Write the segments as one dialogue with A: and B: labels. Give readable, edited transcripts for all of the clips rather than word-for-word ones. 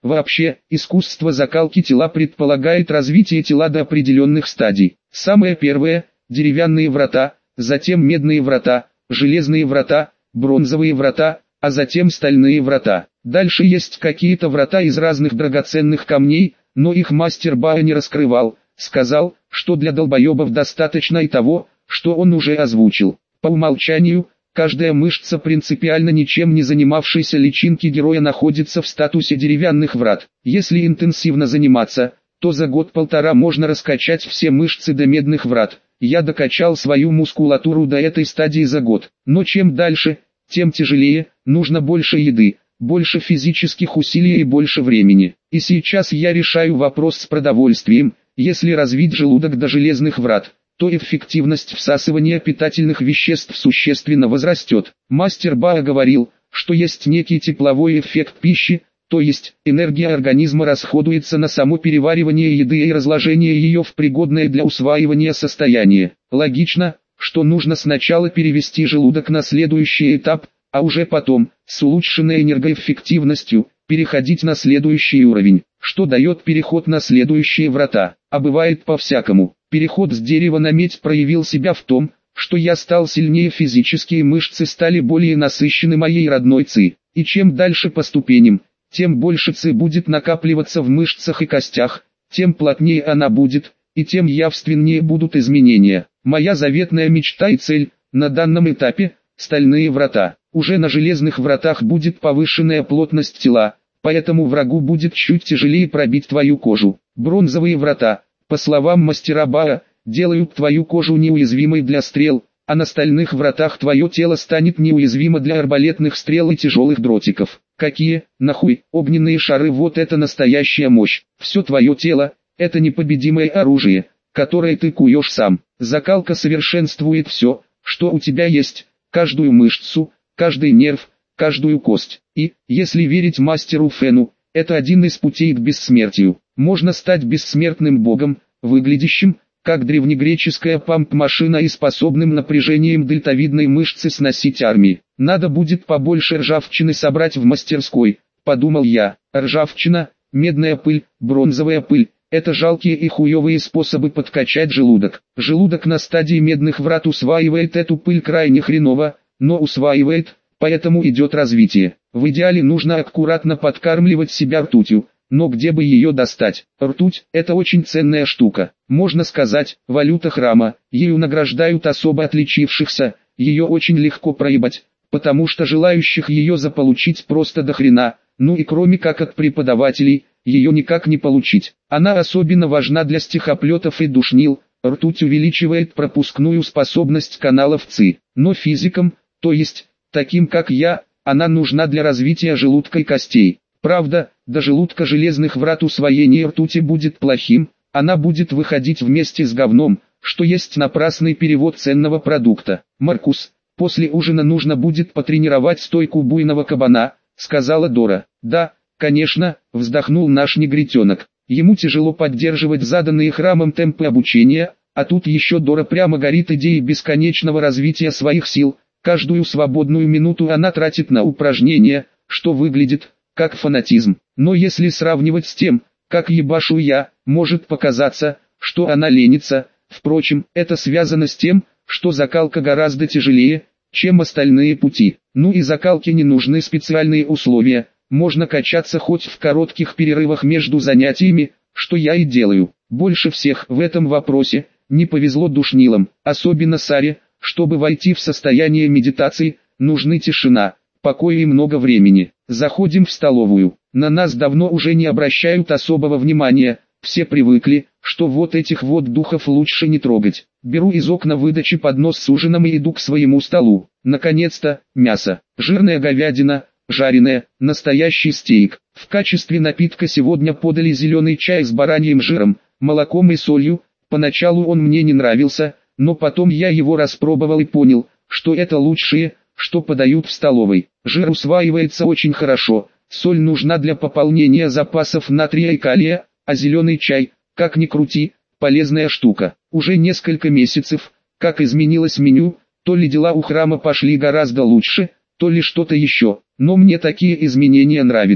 A: Вообще, искусство закалки тела предполагает развитие тела до определенных стадий. Самое первое – деревянные врата, затем медные врата, железные врата, бронзовые врата, а затем стальные врата. Дальше есть какие-то врата из разных драгоценных камней, но их мастер Баа не раскрывал, сказал, что для долбоебов достаточно и того, что он уже озвучил. По умолчанию, каждая мышца принципиально ничем не занимавшейся личинки героя находится в статусе деревянных врат. Если интенсивно заниматься, то за год-полтора можно раскачать все мышцы до медных врат. Я докачал свою мускулатуру до этой стадии за год. Но чем дальше, тем тяжелее, нужно больше еды, больше физических усилий и больше времени. И сейчас я решаю вопрос с продовольствием. Если развить желудок до железных врат, то эффективность всасывания питательных веществ существенно возрастет. Мастер Баа говорил, что есть некий тепловой эффект пищи, то есть энергия организма расходуется на само переваривание еды и разложение ее в пригодное для усваивания состояние. Логично, что нужно сначала перевести желудок на следующий этап, а уже потом, с улучшенной энергоэффективностью, переходить на следующий уровень, что дает переход на следующие врата. А бывает по-всякому. Переход с дерева на медь проявил себя в том, что я стал сильнее, физические мышцы стали более насыщены моей родной ци. И чем дальше по ступеням, тем больше ци будет накапливаться в мышцах и костях, тем плотнее она будет, и тем явственнее будут изменения. Моя заветная мечта и цель, на данном этапе, стальные врата. Уже на железных вратах будет повышенная плотность тела, поэтому врагу будет чуть тяжелее пробить твою кожу. Бронзовые врата, по словам мастера Баа, делают твою кожу неуязвимой для стрел, а на стальных вратах твое тело станет неуязвимо для арбалетных стрел и тяжелых дротиков. Какие, нахуй, огненные шары, вот это настоящая мощь. Все твое тело, это непобедимое оружие, которое ты куешь сам. Закалка совершенствует все, что у тебя есть, каждую мышцу, каждый нерв, каждую кость. И, если верить мастеру Фену, это один из путей к бессмертию. Можно стать бессмертным богом, выглядящим, как древнегреческая памп-машина и способным напряжением дельтовидной мышцы сносить армии. Надо будет побольше ржавчины собрать в мастерской, подумал я. Ржавчина, медная пыль, бронзовая пыль – это жалкие и хуевые способы подкачать желудок. Желудок на стадии медных врат усваивает эту пыль крайне хреново, но усваивает, поэтому идет развитие. В идеале нужно аккуратно подкармливать себя ртутью. Но где бы ее достать? Ртуть – это очень ценная штука. Можно сказать, валюта храма. Ею награждают особо отличившихся. Ее очень легко проебать, потому что желающих ее заполучить просто до хрена. Ну и кроме как от преподавателей, ее никак не получить. Она особенно важна для стихоплетов и душнил. Ртуть увеличивает пропускную способность каналов ЦИ. Но физикам, то есть, таким как я, она нужна для развития желудка и костей. Правда, до желудка железных врат усвоение ртути будет плохим, она будет выходить вместе с говном, что есть напрасный перевод ценного продукта. Маркус, после ужина нужно будет потренировать стойку буйного кабана, сказала Дора. Да, конечно, вздохнул наш негритенок. Ему тяжело поддерживать заданные храмом темпы обучения, а тут еще Дора прямо горит идеей бесконечного развития своих сил. Каждую свободную минуту она тратит на упражнения, что выглядит как фанатизм. Но если сравнивать с тем, как ебашу я, может показаться, что она ленится. Впрочем, это связано с тем, что закалка гораздо тяжелее, чем остальные пути. Ну и закалке не нужны специальные условия, можно качаться хоть в коротких перерывах между занятиями, что я и делаю. Больше всех в этом вопросе не повезло душнилам, особенно Саре. Чтобы войти в состояние медитации, нужны тишина, покой и много времени. Заходим в столовую. На нас давно уже не обращают особого внимания. Все привыкли, что вот этих вот духов лучше не трогать. Беру из окна выдачи поднос с ужином и иду к своему столу. Наконец-то, мясо. Жирная говядина, жареная, настоящий стейк. В качестве напитка сегодня подали зеленый чай с бараньим жиром, молоком и солью. Поначалу он мне не нравился, но потом я его распробовал и понял, что это лучшее, что подают в столовой. Жир усваивается очень хорошо, соль нужна для пополнения запасов натрия и калия, а зеленый чай, как ни крути, полезная штука. Уже несколько месяцев, как изменилось меню, то ли дела у храма пошли гораздо лучше, то ли что-то еще, но мне такие изменения нравятся.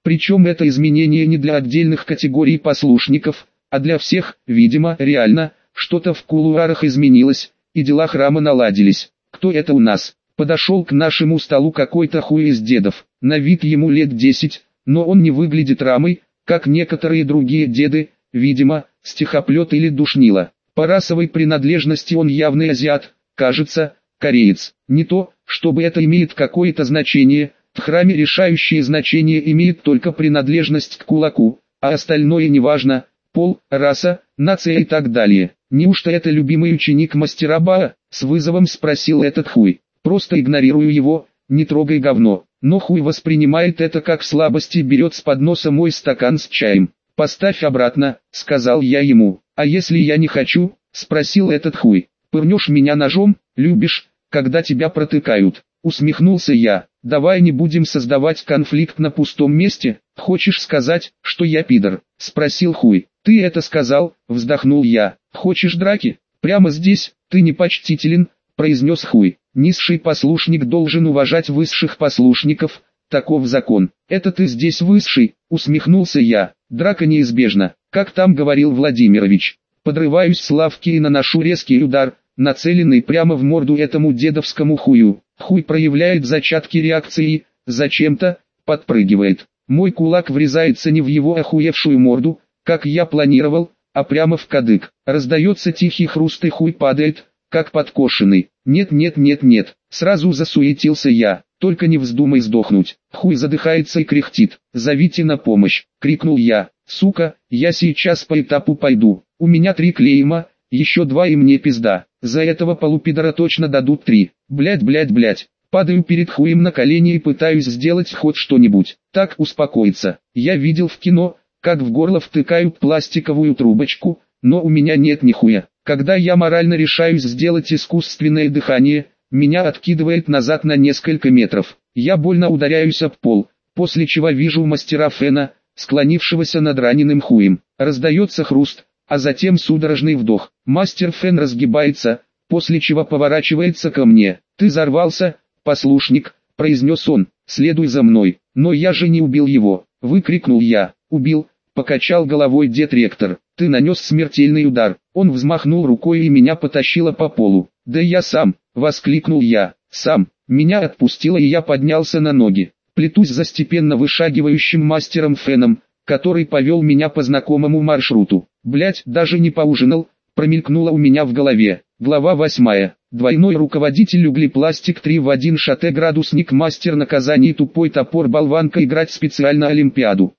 A: Причем это изменение не для отдельных категорий послушников, а для всех. Видимо, реально, что-то в кулуарах изменилось, и дела храма наладились. Кто это у нас? Подошел к нашему столу какой-то хуй из дедов. На вид ему лет 10, но он не выглядит рамой, как некоторые другие деды, видимо, стихоплет или душнило. По расовой принадлежности он явный азиат, кажется, кореец. Не то, чтобы это имеет какое-то значение, в храме решающее значение имеет только принадлежность к кулаку, а остальное неважно, пол, раса, нация и так далее. Неужто это любимый ученик мастера Баа? С вызовом спросил этот хуй. Просто игнорирую его, не трогай говно. Но хуй воспринимает это как слабость и берет с подноса мой стакан с чаем. «Поставь обратно», — сказал я ему. «А если я не хочу?» — спросил этот хуй. «Пырнешь меня ножом, любишь, когда тебя протыкают?» Усмехнулся я. «Давай не будем создавать конфликт на пустом месте. Хочешь сказать, что я пидор?» — спросил хуй. «Ты это сказал?» — вздохнул я. «Хочешь драки? Прямо здесь, ты непочтителен», — произнес хуй. «Низший послушник должен уважать высших послушников, таков закон». «Это ты здесь высший», — усмехнулся я. «Драка неизбежна, как там говорил Владимирович». Подрываюсь с лавки и наношу резкий удар, нацеленный прямо в морду этому дедовскому хую. Хуй проявляет зачатки реакции, зачем-то подпрыгивает. Мой кулак врезается не в его охуевшую морду, как я планировал, а прямо в кадык. Раздается тихий хруст и хуй падает, как подкошенный. Нет, сразу засуетился я, только не вздумай сдохнуть. Хуй задыхается и кряхтит. «Зовите на помощь», — крикнул я. «Сука, я сейчас по этапу пойду. У меня 3 клейма, еще 2 и мне пизда. За этого полупидора точно дадут 3. Блять. Падаю перед хуем на колени и пытаюсь сделать хоть что-нибудь. Так успокоиться. Я видел в кино, как в горло втыкают пластиковую трубочку, но у меня нет нихуя. Когда я морально решаюсь сделать искусственное дыхание, меня откидывает назад на несколько метров. Я больно ударяюсь об пол, после чего вижу мастера Фена, склонившегося над раненым хуем. Раздается хруст, а затем судорожный вдох. Мастер Фен разгибается, после чего поворачивается ко мне. «Ты взорвался, послушник», — произнес он, — «следуй за мной». «Но я же не убил его», — выкрикнул я. «Убил», — покачал головой дед-ректор. «Ты нанес смертельный удар». Он взмахнул рукой и меня потащило по полу. «Да я сам», — воскликнул я. «Сам». Меня отпустило и я поднялся на ноги. Плетусь за степенно вышагивающим мастером Феном, который повел меня по знакомому маршруту. «Блять, даже не поужинал», промелькнуло у меня в голове. Глава 8. Двойной руководитель углепластик 3 в 1 шате градусник мастер наказаний тупой топор болванка играть специально Олимпиаду.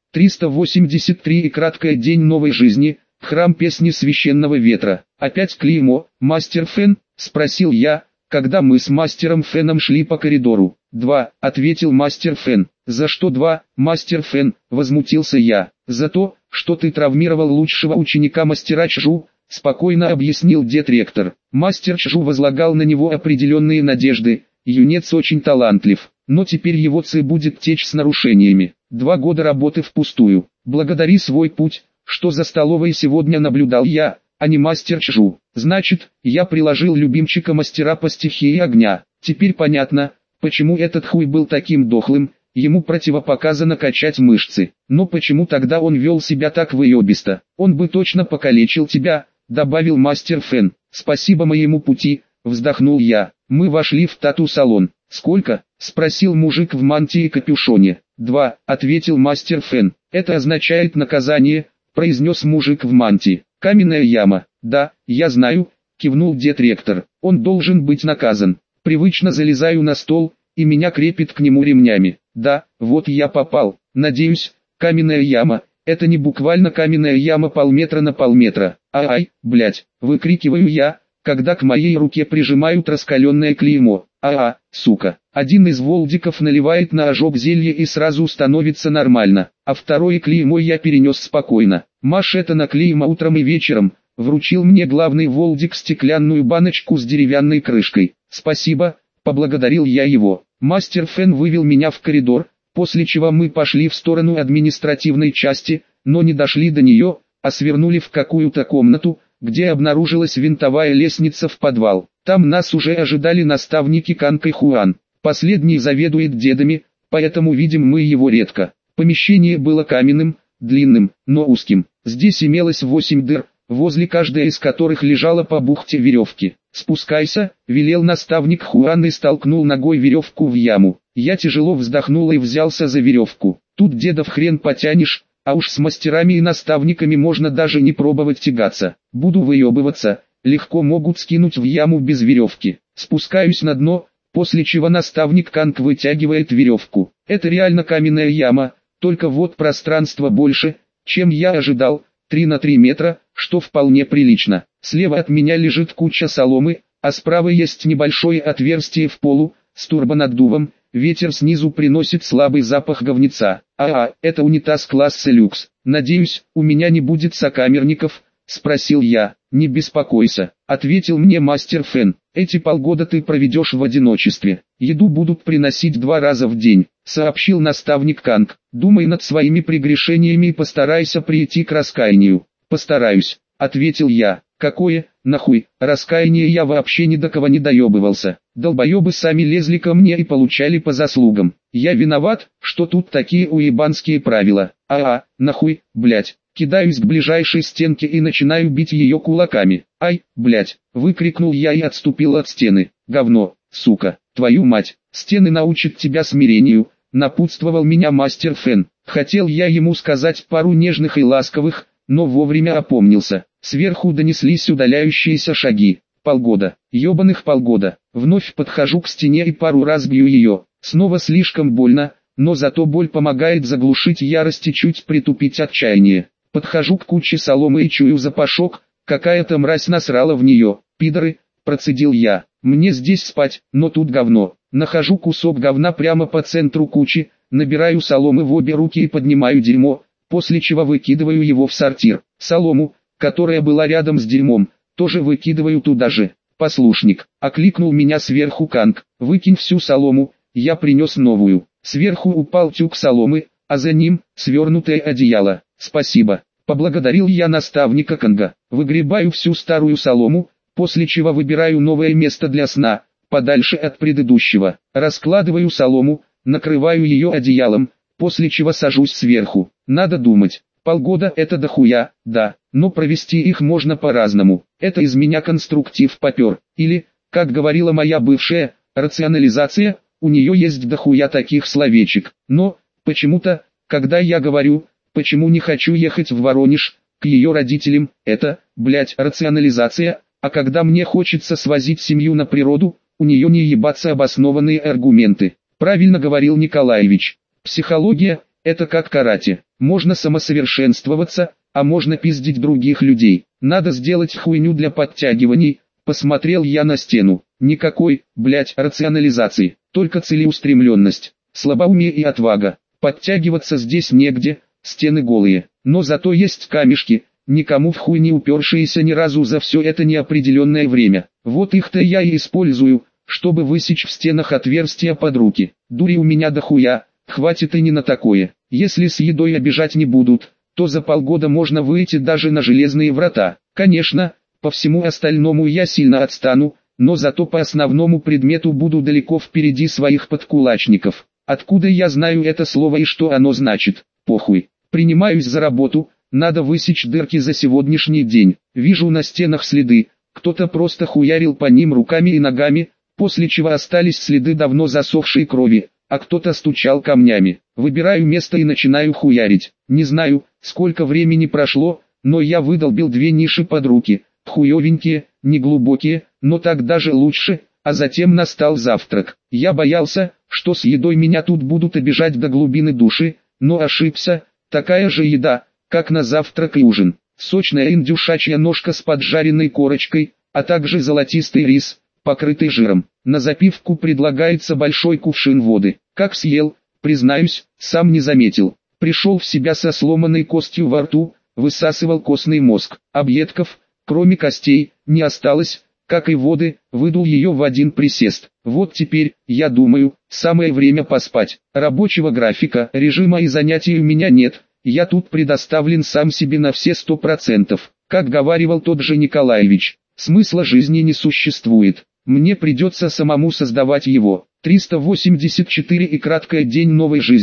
A: 383 и краткое день новой жизни, храм песни священного ветра. «Опять клеймо, мастер Фен?» — спросил я, когда мы с мастером Феном шли по коридору. «2», — ответил мастер Фен. «За что 2, мастер Фен?» — возмутился я. «За то, что ты травмировал лучшего ученика мастера Чжу», — спокойно объяснил дед-ректор. Мастер Чжу возлагал на него определенные надежды, юнец очень талантлив, но теперь его ци будет течь с нарушениями. 2 года работы впустую. Благодари свой путь, что за столовой сегодня наблюдал я, а не мастер Чжу. Значит, я приложил любимчика мастера по стихии огня. Теперь понятно, почему этот хуй был таким дохлым, ему противопоказано качать мышцы. Но почему тогда он вел себя так выебисто? Он бы точно покалечил тебя, добавил мастер Фен. «Спасибо моему пути», вздохнул я. Мы вошли в тату-салон. «Сколько?» — спросил мужик в мантии и капюшоне. 2, — ответил мастер Фен. «Это означает наказание», — произнес мужик в мантии. «Каменная яма». «Да, я знаю», — кивнул дед-ректор. «Он должен быть наказан». Привычно залезаю на стол, и меня крепит к нему ремнями. «Да, вот я попал. Надеюсь, каменная яма — это не буквально каменная яма полметра на полметра. Ай, блять!» — выкрикиваю я, когда к моей руке прижимают раскаленное клеймо. Сука. Один из волдиков наливает на ожог зелье и сразу становится нормально, а второе клеймо я перенес спокойно. Маш это на клеймо утром и вечером, вручил мне главный волдик стеклянную баночку с деревянной крышкой. «Спасибо», — поблагодарил я его. Мастер Фен вывел меня в коридор, после чего мы пошли в сторону административной части, но не дошли до нее, а свернули в какую-то комнату, где обнаружилась винтовая лестница в подвал. Там нас уже ожидали наставники Канг и Хуан. Последний заведует дедами, поэтому видим мы его редко. Помещение было каменным, длинным, но узким. Здесь имелось 8 дыр, возле каждой из которых лежала по бухте веревки. «Спускайся», — велел наставник Хуан и столкнул ногой веревку в яму. Я тяжело вздохнул и взялся за веревку. Тут дедов хрен потянешь, а уж с мастерами и наставниками можно даже не пробовать тягаться. Буду выебываться, легко могут скинуть в яму без веревки. Спускаюсь на дно, после чего наставник Канг вытягивает веревку. Это реально каменная яма, только вот пространство больше, чем я ожидал, 3 на 3 метра, что вполне прилично. Слева от меня лежит куча соломы, а справа есть небольшое отверстие в полу, с турбонаддувом. Ветер снизу приносит слабый запах говнеца. Это унитаз класса люкс. Надеюсь, у меня не будет сокамерников, спросил я. Не беспокойся, ответил мне мастер Фэн. Эти полгода ты проведешь в одиночестве. Еду будут приносить 2 раза в день, сообщил наставник Канг. Думай над своими прегрешениями и постарайся прийти к раскаянию. Постараюсь, ответил я. Какое, нахуй, раскаяние, я вообще ни до кого не доебывался. Долбоебы сами лезли ко мне и получали по заслугам. Я виноват, что тут такие уебанские правила. Нахуй, блять. Кидаюсь к ближайшей стенке и начинаю бить ее кулаками. Ай, блять, выкрикнул я и отступил от стены. Говно, сука, твою мать, стены научат тебя смирению, напутствовал меня мастер Фэн. Хотел я ему сказать пару нежных и ласковых, но вовремя опомнился. Сверху донеслись удаляющиеся шаги. Полгода, ебаных полгода. Вновь подхожу к стене и пару раз бью ее. Снова слишком больно, но зато боль помогает заглушить ярость и чуть притупить отчаяние. Подхожу к куче соломы и чую запашок, какая-то мразь насрала в нее. Пидоры, процедил я. Мне здесь спать, но тут говно. Нахожу кусок говна прямо по центру кучи, набираю соломы в обе руки и поднимаю дерьмо, после чего выкидываю его в сортир. Солому, которая была рядом с дерьмом, тоже выкидываю туда же. Послушник, окликнул меня сверху Канг. Выкинь всю солому, я принес новую. Сверху упал тюк соломы, а за ним свернутое одеяло. Спасибо, поблагодарил я наставника Канга. Выгребаю всю старую солому, после чего выбираю новое место для сна, подальше от предыдущего. Раскладываю солому, накрываю ее одеялом, после чего сажусь сверху. Надо думать. Полгода это дохуя, да, но провести их можно по-разному. Это из меня конструктив попер. Или, как говорила моя бывшая, рационализация, у нее есть дохуя таких словечек. Но, почему-то, когда я говорю, почему не хочу ехать в Воронеж, к ее родителям, это, блять, рационализация, а когда мне хочется свозить семью на природу, у нее не ебаться обоснованные аргументы. Правильно говорил Николаевич. Психология – это как карате. Можно самосовершенствоваться, а можно пиздить других людей. Надо сделать хуйню для подтягиваний. Посмотрел я на стену. Никакой, блять, рационализации, только целеустремленность, слабоумие и отвага. Подтягиваться здесь негде, стены голые. Но зато есть камешки, никому в хуй не упершиеся ни разу за все это неопределенное время. Вот их-то я и использую, чтобы высечь в стенах отверстия под руки. Дури у меня дохуя. Хватит и не на такое. Если с едой обижать не будут, то за полгода можно выйти даже на железные врата. Конечно, по всему остальному я сильно отстану, но зато по основному предмету буду далеко впереди своих подкулачников. Откуда я знаю это слово и что оно значит? Похуй. Принимаюсь за работу, надо высечь дырки за сегодняшний день. Вижу на стенах следы, кто-то просто хуярил по ним руками и ногами, после чего остались следы давно засохшей крови. А кто-то стучал камнями. Выбираю место и начинаю хуярить. Не знаю, сколько времени прошло, но я выдолбил 2 ниши под руки. Хуевенькие, неглубокие, но так даже лучше, а затем настал завтрак. Я боялся, что с едой меня тут будут обижать до глубины души, но ошибся. Такая же еда, как на завтрак и ужин. Сочная индюшачья ножка с поджаренной корочкой, а также золотистый рис, покрытый жиром. На запивку предлагается большой кувшин воды. Как съел, признаюсь, сам не заметил. Пришел в себя со сломанной костью во рту, высасывал костный мозг. Объедков, кроме костей, не осталось, как и воды, выдул ее в один присест. Вот теперь, я думаю, самое время поспать. Рабочего графика, режима и занятий у меня нет. Я тут предоставлен сам себе на все 100%. Как говаривал тот же Николаевич, смысла жизни не существует. Мне придется самому создавать его. 384 и краткое день новой жизни.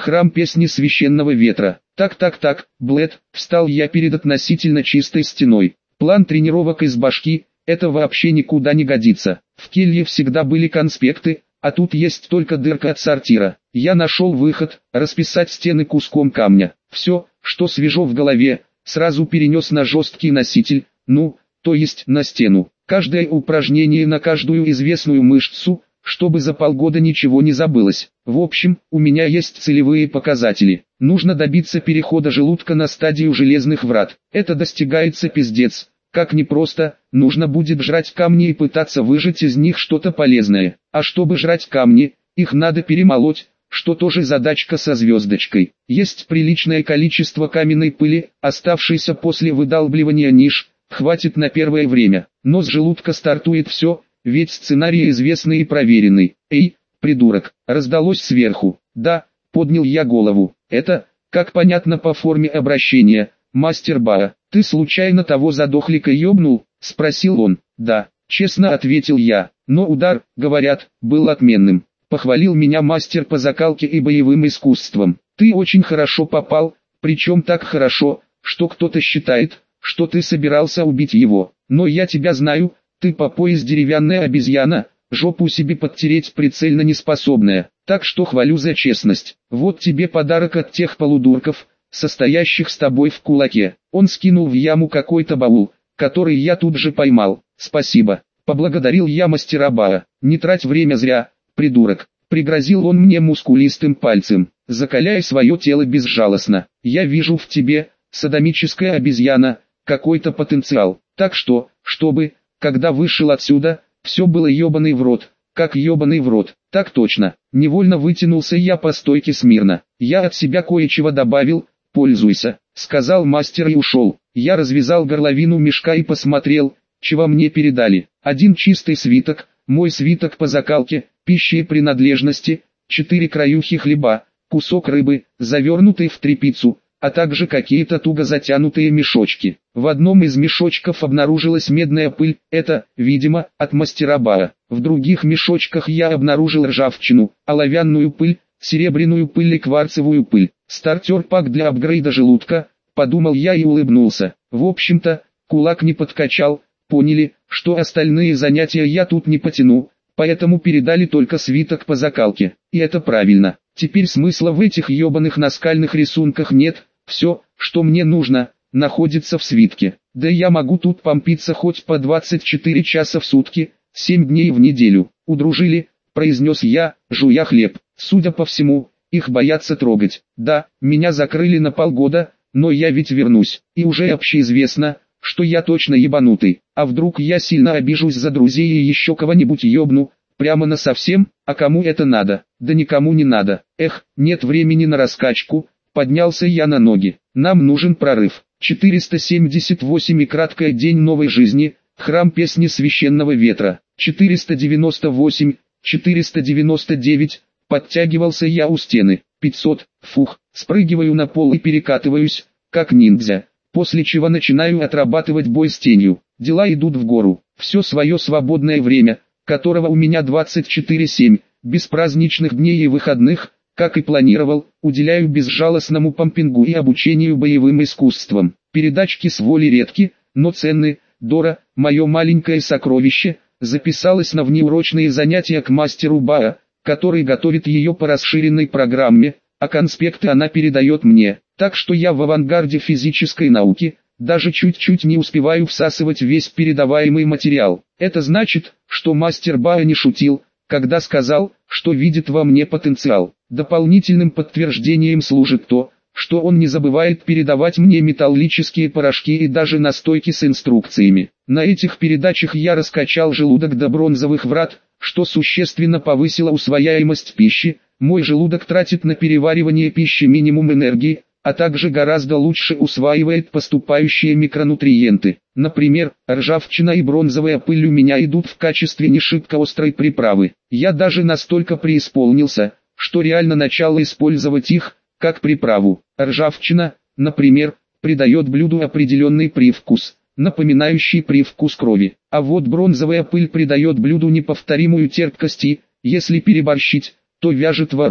A: Храм песни священного ветра. Так, Блэд, встал я перед относительно чистой стеной. План тренировок из башки, это вообще никуда не годится. В келье всегда были конспекты, а тут есть только дырка от сортира. Я нашел выход, расписать стены куском камня. Все, что свежо в голове, сразу перенес на жесткий носитель, то есть на стену. Каждое упражнение на каждую известную мышцу, чтобы за полгода ничего не забылось. В общем, у меня есть целевые показатели. Нужно добиться перехода желудка на стадию железных врат. Это достигается пиздец. Как непросто, нужно будет жрать камни и пытаться выжать из них что-то полезное. А чтобы жрать камни, их надо перемолоть, что тоже задачка со звездочкой. Есть приличное количество каменной пыли, оставшейся после выдалбливания ниш, хватит на первое время. Но с желудка стартует все, ведь сценарий известный и проверенный. «Эй, придурок!» раздалось сверху. «Да», поднял я голову. «Это, как понятно по форме обращения, мастер Баа. Ты случайно того задохлика ёбнул?» спросил он. «Да», честно ответил я. «Но удар, говорят, был отменным». Похвалил меня мастер по закалке и боевым искусствам. «Ты очень хорошо попал, причем так хорошо, что кто-то считает, что ты собирался убить его. Но я тебя знаю, ты по пояс деревянная обезьяна, жопу себе подтереть прицельно неспособная. Так что хвалю за честность. Вот тебе подарок от тех полудурков, состоящих с тобой в кулаке». Он скинул в яму какой-то баул, который я тут же поймал. «Спасибо», поблагодарил я мастера Баа. «Не трать время зря, придурок», пригрозил он мне мускулистым пальцем, закаляя свое тело безжалостно. «Я вижу в тебе, содомическая обезьяна, какой-то потенциал. Так что, чтобы, когда вышел отсюда, все было ебаный в рот, как ебаный в рот». «Так точно». Невольно вытянулся я по стойке смирно. «Я от себя кое-чего добавил, пользуйся», сказал мастер и ушел. Я развязал горловину мешка и посмотрел, чего мне передали. Один чистый свиток, мой свиток по закалке, пищи и принадлежности, 4 краюхи хлеба, кусок рыбы, завернутый в тряпицу, а также какие-то туго затянутые мешочки. В одном из мешочков обнаружилась медная пыль, это, видимо, от мастера Баа. В других мешочках я обнаружил ржавчину, оловянную пыль, серебряную пыль и кварцевую пыль. Стартер-пак для апгрейда желудка, подумал я и улыбнулся. В общем-то, кулак не подкачал, поняли, что остальные занятия я тут не потяну, поэтому передали только свиток по закалке. И это правильно. Теперь смысла в этих ебаных наскальных рисунках нет, все, что мне нужно, находится в свитке. Да я могу тут помпиться хоть по 24 часа в сутки, 7 дней в неделю. «Удружили», произнес я, жуя хлеб. Судя по всему, их боятся трогать. Да, меня закрыли на полгода, но я ведь вернусь. И уже общеизвестно, что я точно ебанутый. А вдруг я сильно обижусь за друзей и еще кого-нибудь ебну, прямо насовсем, а кому это надо? Да никому не надо. Эх, нет времени на раскачку. Поднялся я на ноги. Нам нужен прорыв. 478 и краткое день новой жизни, храм песни священного ветра. 498, 499, подтягивался я у стены. 500, фух, спрыгиваю на пол и перекатываюсь, как ниндзя. После чего начинаю отрабатывать бой с тенью. Дела идут в гору. Все свое свободное время, которого у меня 24/7, без праздничных дней и выходных, как и планировал, уделяю безжалостному помпингу и обучению боевым искусствам. Передачки с воли редки, но ценны. Дора, мое маленькое сокровище, записалась на внеурочные занятия к мастеру Баа, который готовит ее по расширенной программе, а конспекты она передает мне. Так что я в авангарде физической науки, даже чуть-чуть не успеваю всасывать весь передаваемый материал. Это значит, что мастер Баа не шутил, когда сказал, что видит во мне потенциал. Дополнительным подтверждением служит то, что он не забывает передавать мне металлические порошки и даже настойки с инструкциями. На этих передачах я раскачал желудок до бронзовых врат, что существенно повысило усвояемость пищи. Мой желудок тратит на переваривание пищи минимум энергии, а также гораздо лучше усваивает поступающие микронутриенты. Например, ржавчина и бронзовая пыль у меня идут в качестве не шибко острой приправы. Я даже настолько преисполнился, что реально начал использовать их, как приправу. Ржавчина, например, придает блюду определенный привкус, напоминающий привкус крови. А вот бронзовая пыль придает блюду неповторимую терпкость и, если переборщить, то вяжет во рту.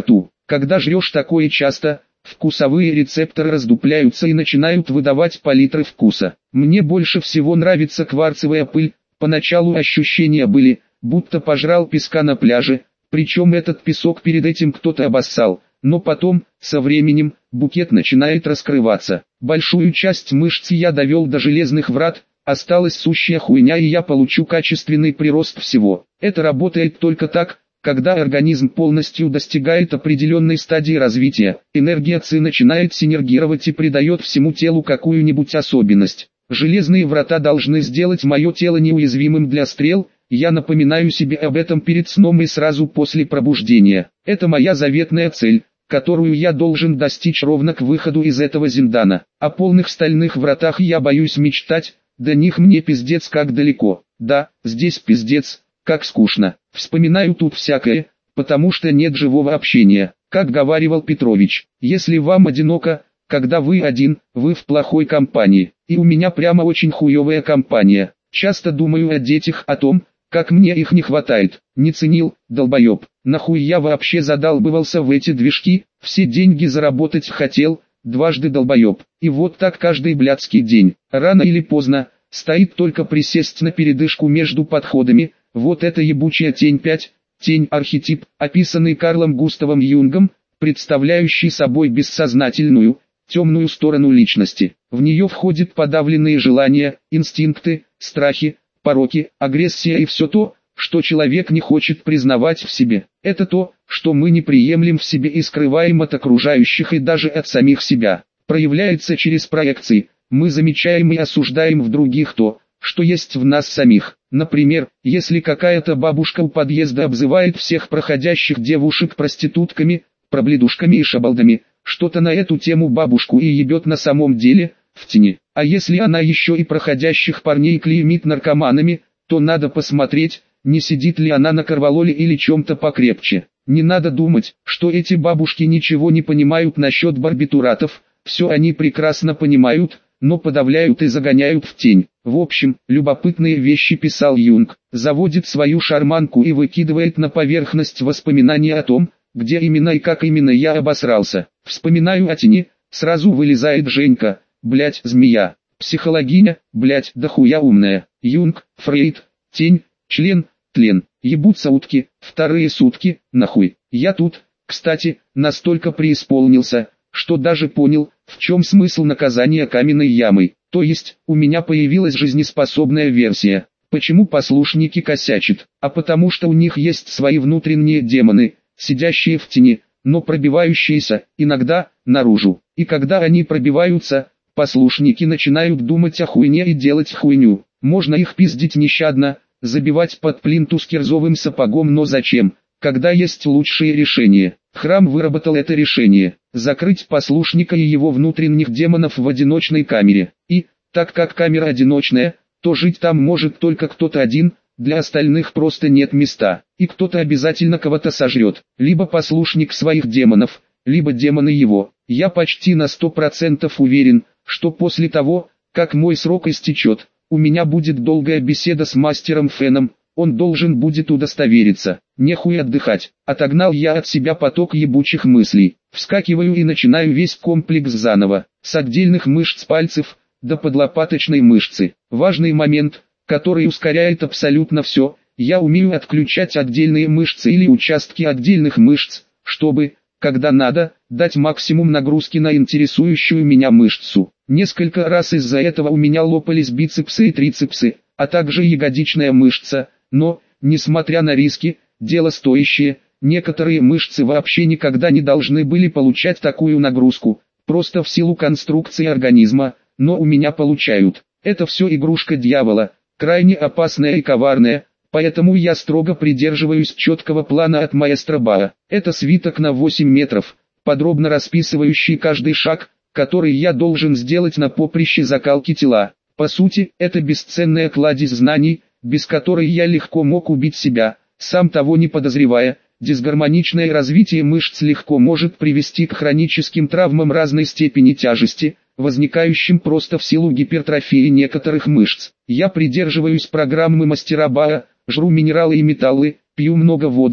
A: Когда жрешь такое часто, вкусовые рецепторы раздупляются и начинают выдавать палитры вкуса. Мне больше всего нравится кварцевая пыль. Поначалу ощущения были, будто пожрал песка на пляже, причем этот песок перед этим кто-то обоссал, но потом, со временем, букет начинает раскрываться. Большую часть мышц я довел до железных врат, осталась сущая хуйня и я получу качественный прирост всего. Это работает только так, когда организм полностью достигает определенной стадии развития, энергия ЦИ начинает синергировать и придает всему телу какую-нибудь особенность. Железные врата должны сделать мое тело неуязвимым для стрел, я напоминаю себе об этом перед сном и сразу после пробуждения. Это моя заветная цель, которую я должен достичь ровно к выходу из этого зиндана. О полных стальных вратах я боюсь мечтать, до них мне пиздец как далеко. Да, здесь пиздец, как скучно. Вспоминаю тут всякое, потому что нет живого общения. Как говаривал Петрович, если вам одиноко, когда вы один, вы в плохой компании. И у меня прямо очень хуевая компания. Часто думаю о детях, о том, как мне их не хватает. Не ценил, долбоеб. Нахуй я вообще задалбывался в эти движки, все деньги заработать хотел, дважды долбоеб. И вот так каждый блядский день. Рано или поздно, стоит только присесть на передышку между подходами. Вот эта ебучая тень 5, тень-архетип, описанный Карлом Густавом Юнгом, представляющий собой бессознательную, темную сторону личности. В нее входят подавленные желания, инстинкты, страхи, пороки, агрессия и все то, что человек не хочет признавать в себе. Это то, что мы не приемлем в себе и скрываем от окружающих и даже от самих себя. Проявляется через проекции. Мы замечаем и осуждаем в других то, что есть в нас самих. Например, если какая-то бабушка у подъезда обзывает всех проходящих девушек проститутками, пробледушками и шабалдами, что-то на эту тему бабушку и ебет на самом деле, в тени. А если она еще и проходящих парней клеймит наркоманами, то надо посмотреть, не сидит ли она на корвалоле или чем-то покрепче. Не надо думать, что эти бабушки ничего не понимают насчет барбитуратов, все они прекрасно понимают, но подавляют и загоняют в тень. В общем, любопытные вещи писал Юнг. Заводит свою шарманку и выкидывает на поверхность воспоминания о том, где именно и как именно я обосрался. Вспоминаю о тени, сразу вылезает Женька, блять, змея. Психологиня, блять, да хуя умная. Юнг, Фрейд, тень, член, тлен. Ебутся утки, вторые сутки, нахуй. Я тут, кстати, настолько преисполнился, что даже понял, в чем смысл наказания каменной ямой. То есть, у меня появилась жизнеспособная версия. Почему послушники косячат? А потому что у них есть свои внутренние демоны, сидящие в тени, но пробивающиеся, иногда, наружу. И когда они пробиваются, послушники начинают думать о хуйне и делать хуйню. Можно их пиздить нещадно, забивать под плинтус кирзовым сапогом, но зачем, когда есть лучшие решения? Храм выработал это решение – закрыть послушника и его внутренних демонов в одиночной камере. И, так как камера одиночная, то жить там может только кто-то один, для остальных просто нет места. И кто-то обязательно кого-то сожрет, либо послушник своих демонов, либо демоны его. Я почти на 100% уверен, что после того, как мой срок истечет, у меня будет долгая беседа с мастером Феном. Он должен будет удостовериться. Нехуй отдыхать. Отогнал я от себя поток ебучих мыслей. Вскакиваю и начинаю весь комплекс заново. С отдельных мышц пальцев, до подлопаточной мышцы. Важный момент, который ускоряет абсолютно все. Я умею отключать отдельные мышцы или участки отдельных мышц, чтобы, когда надо, дать максимум нагрузки на интересующую меня мышцу. Несколько раз из-за этого у меня лопались бицепсы и трицепсы, а также ягодичная мышца. Но, несмотря на риски, дело стоящее, некоторые мышцы вообще никогда не должны были получать такую нагрузку, просто в силу конструкции организма, но у меня получают. Это все игрушка дьявола, крайне опасная и коварная, поэтому я строго придерживаюсь четкого плана от маэстро Баа. Это свиток на 8 метров, подробно расписывающий каждый шаг, который я должен сделать на поприще закалки тела. По сути, это бесценная кладезь знаний, без которой я легко мог убить себя, сам того не подозревая. Дисгармоничное развитие мышц легко может привести к хроническим травмам разной степени тяжести, возникающим просто в силу гипертрофии некоторых мышц. Я придерживаюсь программы мастера Баа, жру минералы и металлы, пью много воды,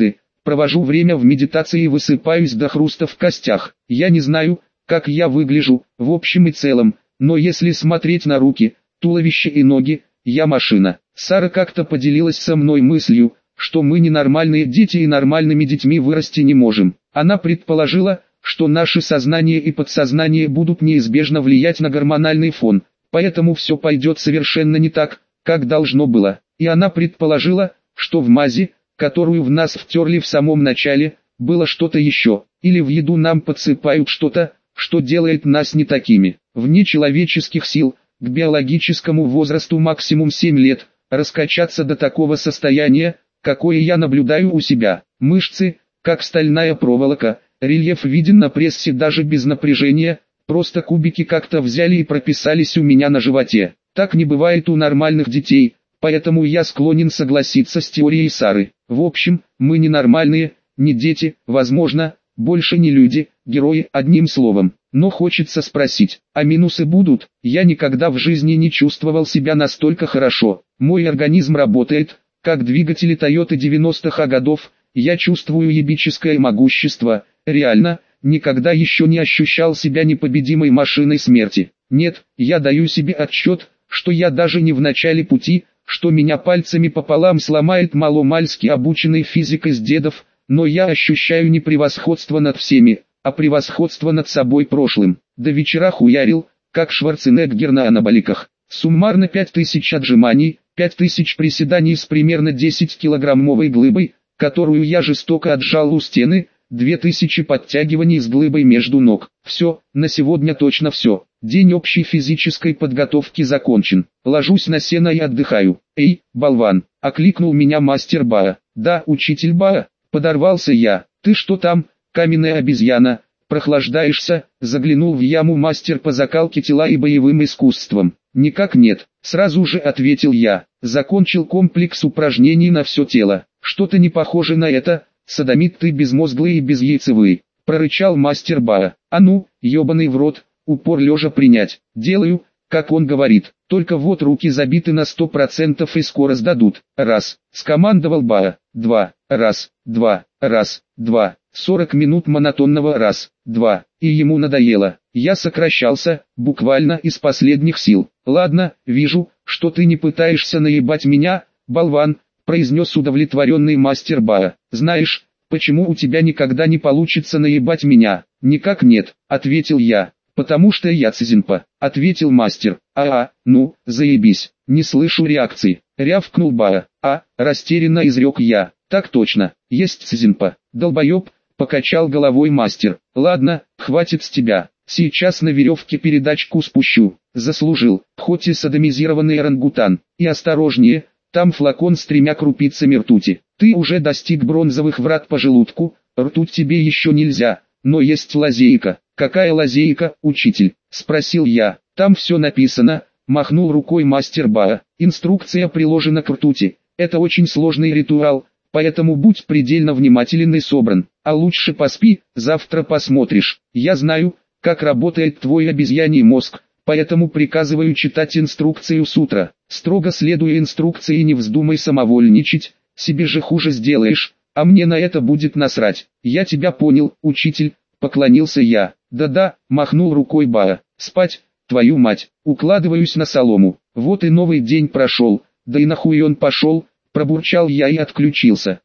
A: провожу время в медитации и высыпаюсь до хруста в костях. Я не знаю, как я выгляжу, в общем и целом, но если смотреть на руки, туловище и ноги, я машина. Сара как-то поделилась со мной мыслью, что мы ненормальные дети и нормальными детьми вырасти не можем. Она предположила, что наше сознание и подсознание будут неизбежно влиять на гормональный фон, поэтому все пойдет совершенно не так, как должно было. И она предположила, что в мази, которую в нас втерли в самом начале, было что-то еще, или в еду нам подсыпают что-то, что делает нас не такими. Вне человеческих сил, к биологическому возрасту максимум 7 лет, раскачаться до такого состояния, какое я наблюдаю у себя. Мышцы, как стальная проволока, рельеф виден на прессе даже без напряжения, просто кубики как-то взяли и прописались у меня на животе. Так не бывает у нормальных детей, поэтому я склонен согласиться с теорией Сары. В общем, мы не нормальные, не дети, возможно, больше не люди, герои, одним словом. Но хочется спросить, а минусы будут? Я никогда в жизни не чувствовал себя настолько хорошо. Мой организм работает, как двигатели Toyota 90-х годов, я чувствую ебическое могущество, реально, никогда еще не ощущал себя непобедимой машиной смерти. Нет, я даю себе отчет, что я даже не в начале пути, что меня пальцами пополам сломает маломальски обученный физик из дедов, но я ощущаю не превосходство над всеми, а превосходство над собой прошлым. До вечера хуярил, как Шварценеггер на анаболиках. Суммарно 5000 отжиманий, 5000 приседаний с примерно 10-килограммовой глыбой, которую я жестоко отжал у стены, 2000 подтягиваний с глыбой между ног. Все, на сегодня точно все. День общей физической подготовки закончен. Ложусь на сено и отдыхаю. «Эй, болван!» — окликнул меня мастер Баа. «Да, учитель Баа», — подорвался я. «Ты что там, каменная обезьяна, прохлаждаешься?» — заглянул в яму мастер по закалке тела и боевым искусствам. «Никак нет», — сразу же ответил я. «Закончил комплекс упражнений на все тело. Что-то не похоже на это, садомит ты безмозглый и безяйцевый», — прорычал мастер Баа. «А ну, ебаный в рот, упор лежа принять. Делаю, как он говорит, только вот руки забиты на 100% и скоро сдадут». «Раз», — скомандовал Баа. «Два, раз, два, раз, два». 40 минут монотонного раз, два, и ему надоело. Я сокращался, буквально из последних сил. «Ладно, вижу, что ты не пытаешься наебать меня, болван», — произнес удовлетворенный мастер Баа. «Знаешь, почему у тебя никогда не получится наебать меня?» «Никак нет», — ответил я. «Потому что я Цзиньпа», — ответил мастер. Ну, заебись, не слышу реакции», — рявкнул Баа. Растерянно изрек я. «Так точно, есть Цзиньпа, долбоеб», — покачал головой мастер. «Ладно, хватит с тебя, сейчас на веревке передачку спущу». Заслужил, хоть и садомизированный орангутан. «И осторожнее, там флакон с 3 крупицами ртути. Ты уже достиг бронзовых врат по желудку, ртуть тебе еще нельзя, но есть лазейка». «Какая лазейка, учитель?» — спросил я. «Там все написано», — махнул рукой мастер Баа. «Инструкция приложена к ртути. Это очень сложный ритуал, поэтому будь предельно внимателен и собран. А лучше поспи, завтра посмотришь. Я знаю, как работает твой обезьяний мозг, поэтому приказываю читать инструкцию с утра. Строго следуй инструкции и не вздумай самовольничать, себе же хуже сделаешь, а мне на это будет насрать». «Я тебя понял, учитель», — поклонился я. «Да-да», — махнул рукой Баа. «Спать, твою мать, укладываюсь на солому». Вот и новый день прошел, да и нахуй он пошел, пробурчал я и отключился.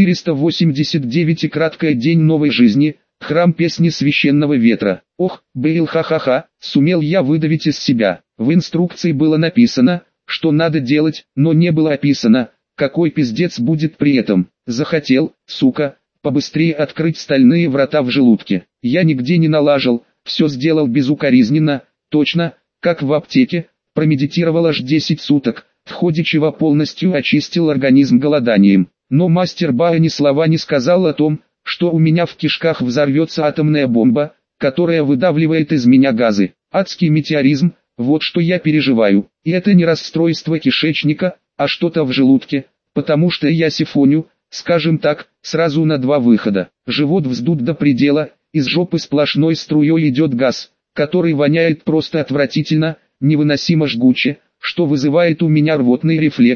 A: 489 и краткое день новой жизни, храм песни священного ветра. Ох, Бейл, ха-ха-ха, сумел я выдавить из себя. В инструкции было написано, что надо делать, но не было описано, какой пиздец будет при этом. Захотел, сука, побыстрее открыть стальные врата в желудке. Я нигде не налажал, все сделал безукоризненно, точно, как в аптеке, промедитировал аж 10 суток, в ходе чего полностью очистил организм голоданием. Но мастер Баа ни слова не сказал о том, что у меня в кишках взорвется атомная бомба, которая выдавливает из меня газы. Адский метеоризм, вот что я переживаю. И это не расстройство кишечника, а что-то в желудке, потому что я сифоню, скажем так, сразу на 2 выхода. Живот вздут до предела, из жопы сплошной струей идет газ, который воняет просто отвратительно, невыносимо жгуче, что вызывает у меня рвотный рефлекс,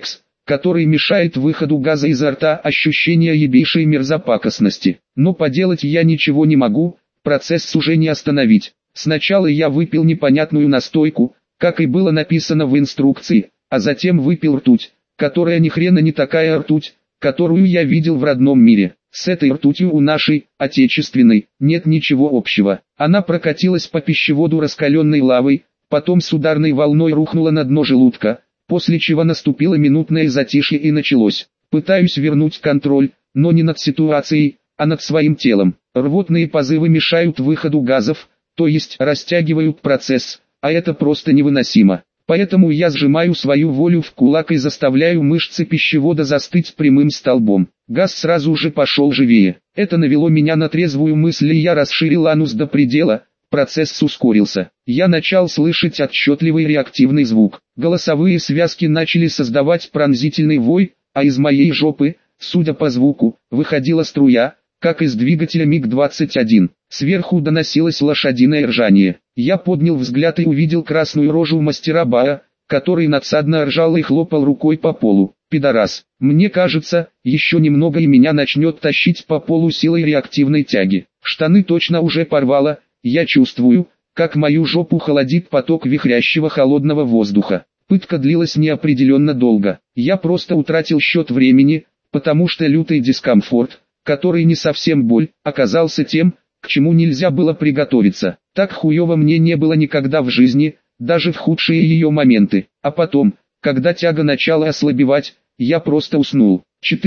A: который мешает выходу газа изо рта, ощущение ебейшей мерзопакостности. Но поделать я ничего не могу, процесс уже не остановить. Сначала я выпил непонятную настойку, как и было написано в инструкции, а затем выпил ртуть, которая ни хрена не такая ртуть, которую я видел в родном мире. С этой ртутью у нашей, отечественной, нет ничего общего. Она прокатилась по пищеводу раскаленной лавой, потом с ударной волной рухнула на дно желудка, после чего наступило минутное затишье и началось. Пытаюсь вернуть контроль, но не над ситуацией, а над своим телом. Рвотные позывы мешают выходу газов, то есть растягивают процесс, а это просто невыносимо. Поэтому я сжимаю свою волю в кулак и заставляю мышцы пищевода застыть прямым столбом. Газ сразу же пошел живее. Это навело меня на трезвую мысль, и я расширил анус до предела. Процесс ускорился. Я начал слышать отчетливый реактивный звук. Голосовые связки начали создавать пронзительный вой, а из моей жопы, судя по звуку, выходила струя, как из двигателя МиГ-21. Сверху доносилось лошадиное ржание. Я поднял взгляд и увидел красную рожу мастера Баа, который надсадно ржал и хлопал рукой по полу. Пидорас. Мне кажется, еще немного и меня начнет тащить по полу силой реактивной тяги. Штаны точно уже порвало, я чувствую, как мою жопу холодит поток вихрящего холодного воздуха. Пытка длилась неопределенно долго. Я просто утратил счет времени, потому что лютый дискомфорт, который не совсем боль, оказался тем, к чему нельзя было приготовиться. Так хуево мне не было никогда в жизни, даже в худшие ее моменты. А потом, когда тяга начала ослабевать, я просто уснул.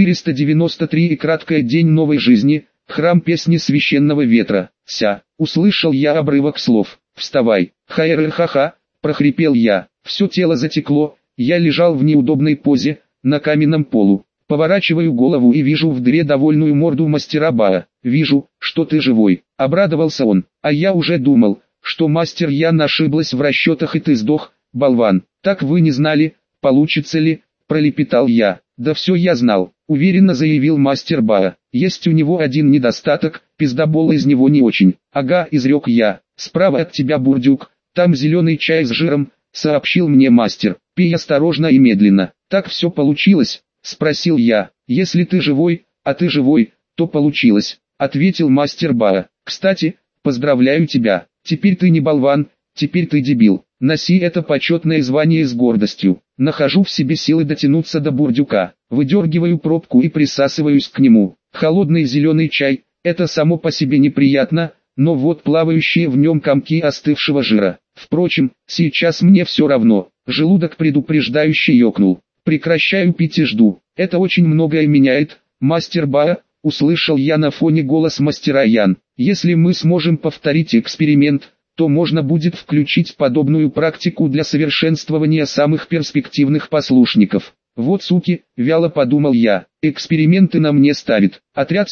A: 493 и краткое день новой жизни, храм песни священного ветра. Услышал я обрывок слов. Вставай. Ха-ха-ха, прохрипел я. Все тело затекло, я лежал в неудобной позе, на каменном полу. Поворачиваю голову и вижу в дыре довольную морду мастера Баа. «Вижу, что ты живой», — обрадовался он. «А я уже думал, что мастер Ян ошиблась в расчетах и ты сдох, болван. Так вы не знали, получится ли?» — пролепетал я. «Да все я знал», — уверенно заявил мастер Баа. «Есть у него один недостаток, пиздобол из него не очень». «Ага», — изрек я. «Справа от тебя бурдюк, там зеленый чай с жиром», — сообщил мне мастер. «Пей осторожно и медленно». «Так все получилось?» — спросил я. «Если ты живой, а ты живой, то получилось», — ответил мастер Баа. «Кстати, поздравляю тебя, теперь ты не болван, теперь ты дебил. Носи это почетное звание с гордостью». Нахожу в себе силы дотянуться до бурдюка, выдергиваю пробку и присасываюсь к нему. Холодный зеленый чай, это само по себе неприятно, но вот плавающие в нем комки остывшего жира. Впрочем, сейчас мне все равно, желудок предупреждающе ёкнул. Прекращаю пить и жду. Это очень многое меняет, мастер Баа, услышал я на фоне голос мастера Ян. Если мы сможем повторить эксперимент, то можно будет включить подобную практику для совершенствования самых перспективных послушников. Вот суки, вяло подумал я, эксперименты на мне ставит. Отряд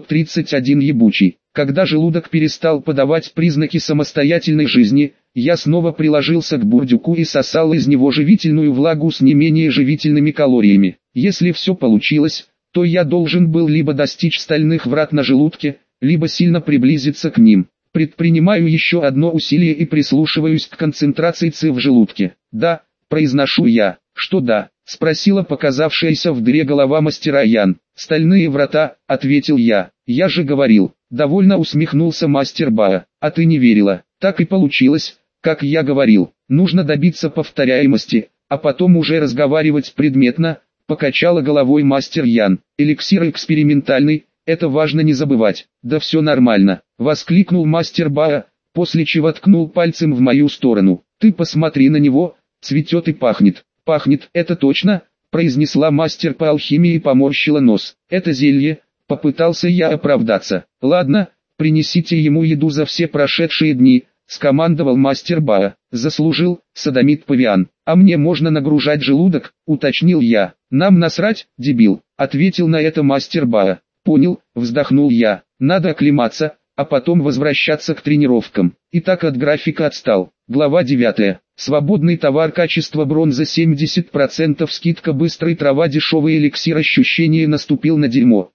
A: 731 ебучий. Когда желудок перестал подавать признаки самостоятельной жизни, я снова приложился к бурдюку и сосал из него живительную влагу с не менее живительными калориями. Если все получилось, то я должен был либо достичь стальных врат на желудке, либо сильно приблизиться к ним. Предпринимаю еще одно усилие и прислушиваюсь к концентрации ЦИ в желудке. «Да», — произношу я. «Что да?» — спросила показавшаяся в дыре голова мастера Ян. «Стальные врата», — ответил я. «Я же говорил». Довольно усмехнулся мастер Баа. «А ты не верила». «Так и получилось, как я говорил. Нужно добиться повторяемости, а потом уже разговаривать предметно», — покачала головой мастер Ян. «Эликсир экспериментальный, это важно не забывать». «Да все нормально», — воскликнул мастер Баа, после чего ткнул пальцем в мою сторону. «Ты посмотри на него, цветет и пахнет». «Пахнет, это точно», — произнесла мастер по алхимии и поморщила нос. «Это зелье», — попытался я оправдаться. «Ладно, принесите ему еду за все прошедшие дни», — скомандовал мастер Баа. «Заслужил, садомит павиан». «А мне можно нагружать желудок», — уточнил я. «Нам насрать, дебил», — ответил на это мастер Баа. «Понял», — вздохнул я. «Надо оклематься, а потом возвращаться к тренировкам». И так от графика отстал. Глава 9. Свободный товар, качество бронза 70%, скидка, быстрый трава, дешевый эликсир, ощущение наступил на дерьмо.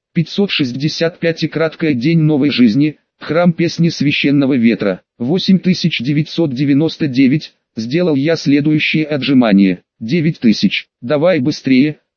A: 565 и краткое день новой жизни, храм песни священного ветра. 8999, сделал я следующее отжимание. 9000, давай быстрее,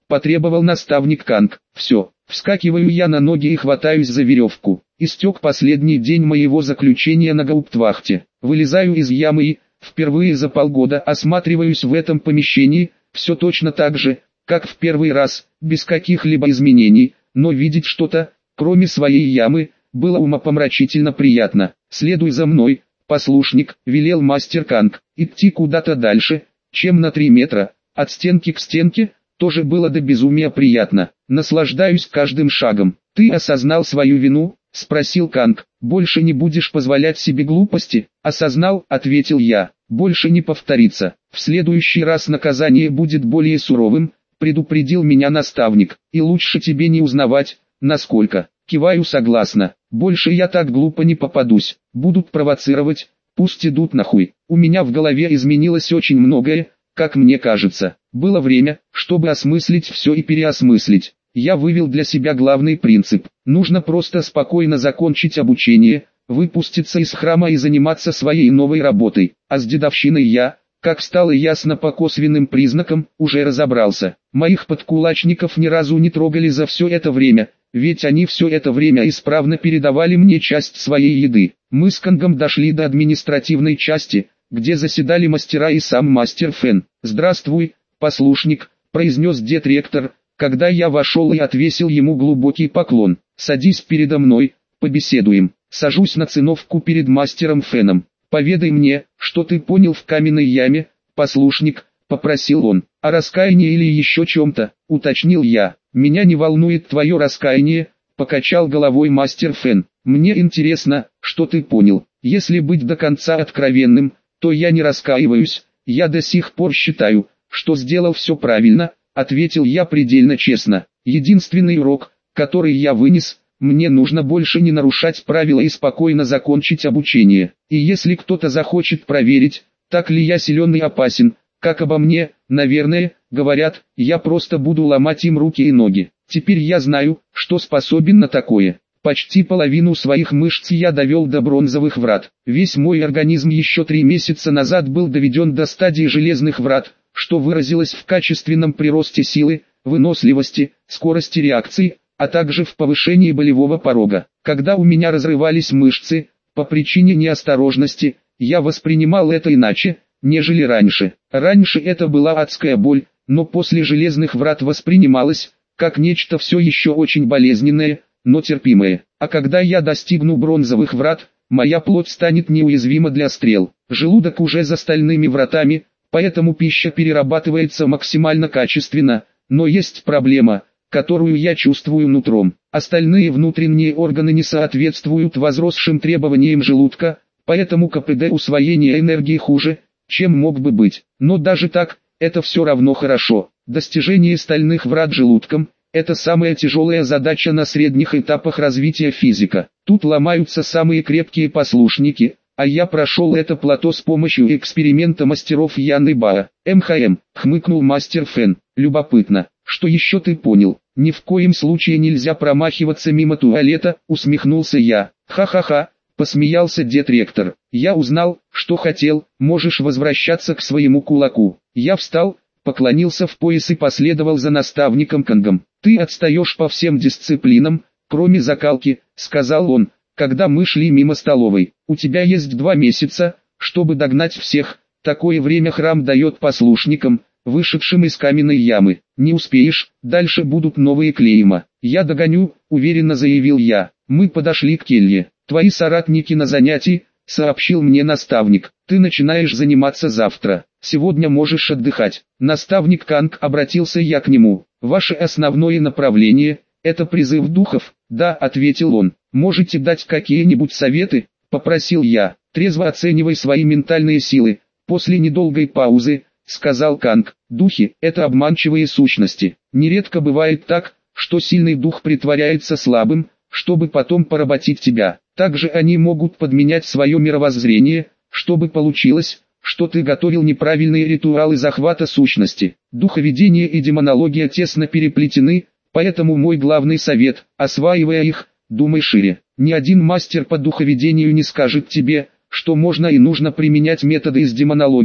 A: потребовал наставник Канг. Все, вскакиваю я на ноги и хватаюсь за веревку. Истек последний день моего заключения на гауптвахте. Вылезаю из ямы и, впервые за полгода, осматриваюсь в этом помещении, все точно так же, как в первый раз, без каких-либо изменений, но видеть что-то, кроме своей ямы, было умопомрачительно приятно. «Следуй за мной, послушник», — велел мастер Канг. Идти куда-то дальше, чем на 3 метра, от стенки к стенке, тоже было до безумия приятно. Наслаждаюсь каждым шагом. «Ты осознал свою вину?» — спросил Канг. «Больше не будешь позволять себе глупости?» «Осознал», — ответил я. «Больше не повторится. В следующий раз наказание будет более суровым», — предупредил меня наставник. «И лучше тебе не узнавать, насколько». Киваю согласно. «Больше я так глупо не попадусь. Будут провоцировать, пусть идут нахуй». У меня в голове изменилось очень многое, как мне кажется. Было время, чтобы осмыслить все и переосмыслить. Я вывел для себя главный принцип. Нужно просто спокойно закончить обучение, выпуститься из храма и заниматься своей новой работой. А с дедовщиной я, как стало ясно по косвенным признакам, уже разобрался. Моих подкулачников ни разу не трогали за все это время, ведь они все это время исправно передавали мне часть своей еды. Мы с Кангом дошли до административной части, где заседали мастера и сам мастер Фэн. «Здравствуй, послушник», — произнес дед-ректор, когда я вошел и отвесил ему глубокий поклон. «Садись передо мной, побеседуем». Сажусь на циновку перед мастером Фэном. «Поведай мне, что ты понял в каменной яме, послушник», — попросил он. «О раскаянии или еще чем-то», — уточнил я. «Меня не волнует твое раскаяние», — покачал головой мастер Фэн. «Мне интересно, что ты понял. Если быть до конца откровенным, то я не раскаиваюсь, я до сих пор считаю, что сделал все правильно», — ответил я предельно честно. «Единственный урок, который я вынес, мне нужно больше не нарушать правила и спокойно закончить обучение. И если кто-то захочет проверить, так ли я силен и опасен, как обо мне, наверное, говорят, я просто буду ломать им руки и ноги. Теперь я знаю, что способен на такое. Почти половину своих мышц я довел до бронзовых врат. Весь мой организм еще 3 месяца назад был доведен до стадии железных врат, что выразилось в качественном приросте силы, выносливости, скорости реакции, а также в повышении болевого порога. Когда у меня разрывались мышцы, по причине неосторожности, я воспринимал это иначе, нежели раньше. Раньше это была адская боль, но после железных врат воспринималось, как нечто все еще очень болезненное, но терпимое. А когда я достигну бронзовых врат, моя плоть станет неуязвима для стрел. Желудок уже за стальными вратами, поэтому пища перерабатывается максимально качественно, но есть проблема, которую я чувствую нутром. Остальные внутренние органы не соответствуют возросшим требованиям желудка, поэтому КПД усвоения энергии хуже, чем мог бы быть. Но даже так, это все равно хорошо. Достижение стальных врат желудком – это самая тяжелая задача на средних этапах развития физика. Тут ломаются самые крепкие послушники, а я прошел это плато с помощью эксперимента мастеров Ян и Баа. МХМ, хмыкнул мастер Фэн. Любопытно, что еще ты понял? Ни в коем случае нельзя промахиваться мимо туалета, усмехнулся я. Ха-ха-ха, посмеялся дед-ректор. Я узнал, что хотел, можешь возвращаться к своему кулаку. Я встал, поклонился в пояс и последовал за наставником Кангом. Ты отстаешь по всем дисциплинам, кроме закалки, сказал он, когда мы шли мимо столовой. У тебя есть 2 месяца, чтобы догнать всех, такое время храм дает послушникам, вышедшим из каменной ямы. Не успеешь, дальше будут новые клейма. Я догоню, уверенно заявил я. Мы подошли к келье. Твои соратники на занятии, сообщил мне наставник. Ты начинаешь заниматься завтра. Сегодня можешь отдыхать. Наставник Канг, обратился я к нему. Ваше основное направление – это призыв духов? Да, ответил он. Можете дать какие-нибудь советы? Попросил я. Трезво оценивай свои ментальные силы. После недолгой паузы, сказал Канг, духи – это обманчивые сущности. Нередко бывает так, что сильный дух притворяется слабым, чтобы потом поработить тебя. Также они могут подменять свое мировоззрение, чтобы получилось, что ты готовил неправильные ритуалы захвата сущности. Духоведение и демонология тесно переплетены, поэтому мой главный совет, осваивая их, думай шире. Ни один мастер по духоведению не скажет тебе, что можно и нужно применять методы из демонологии,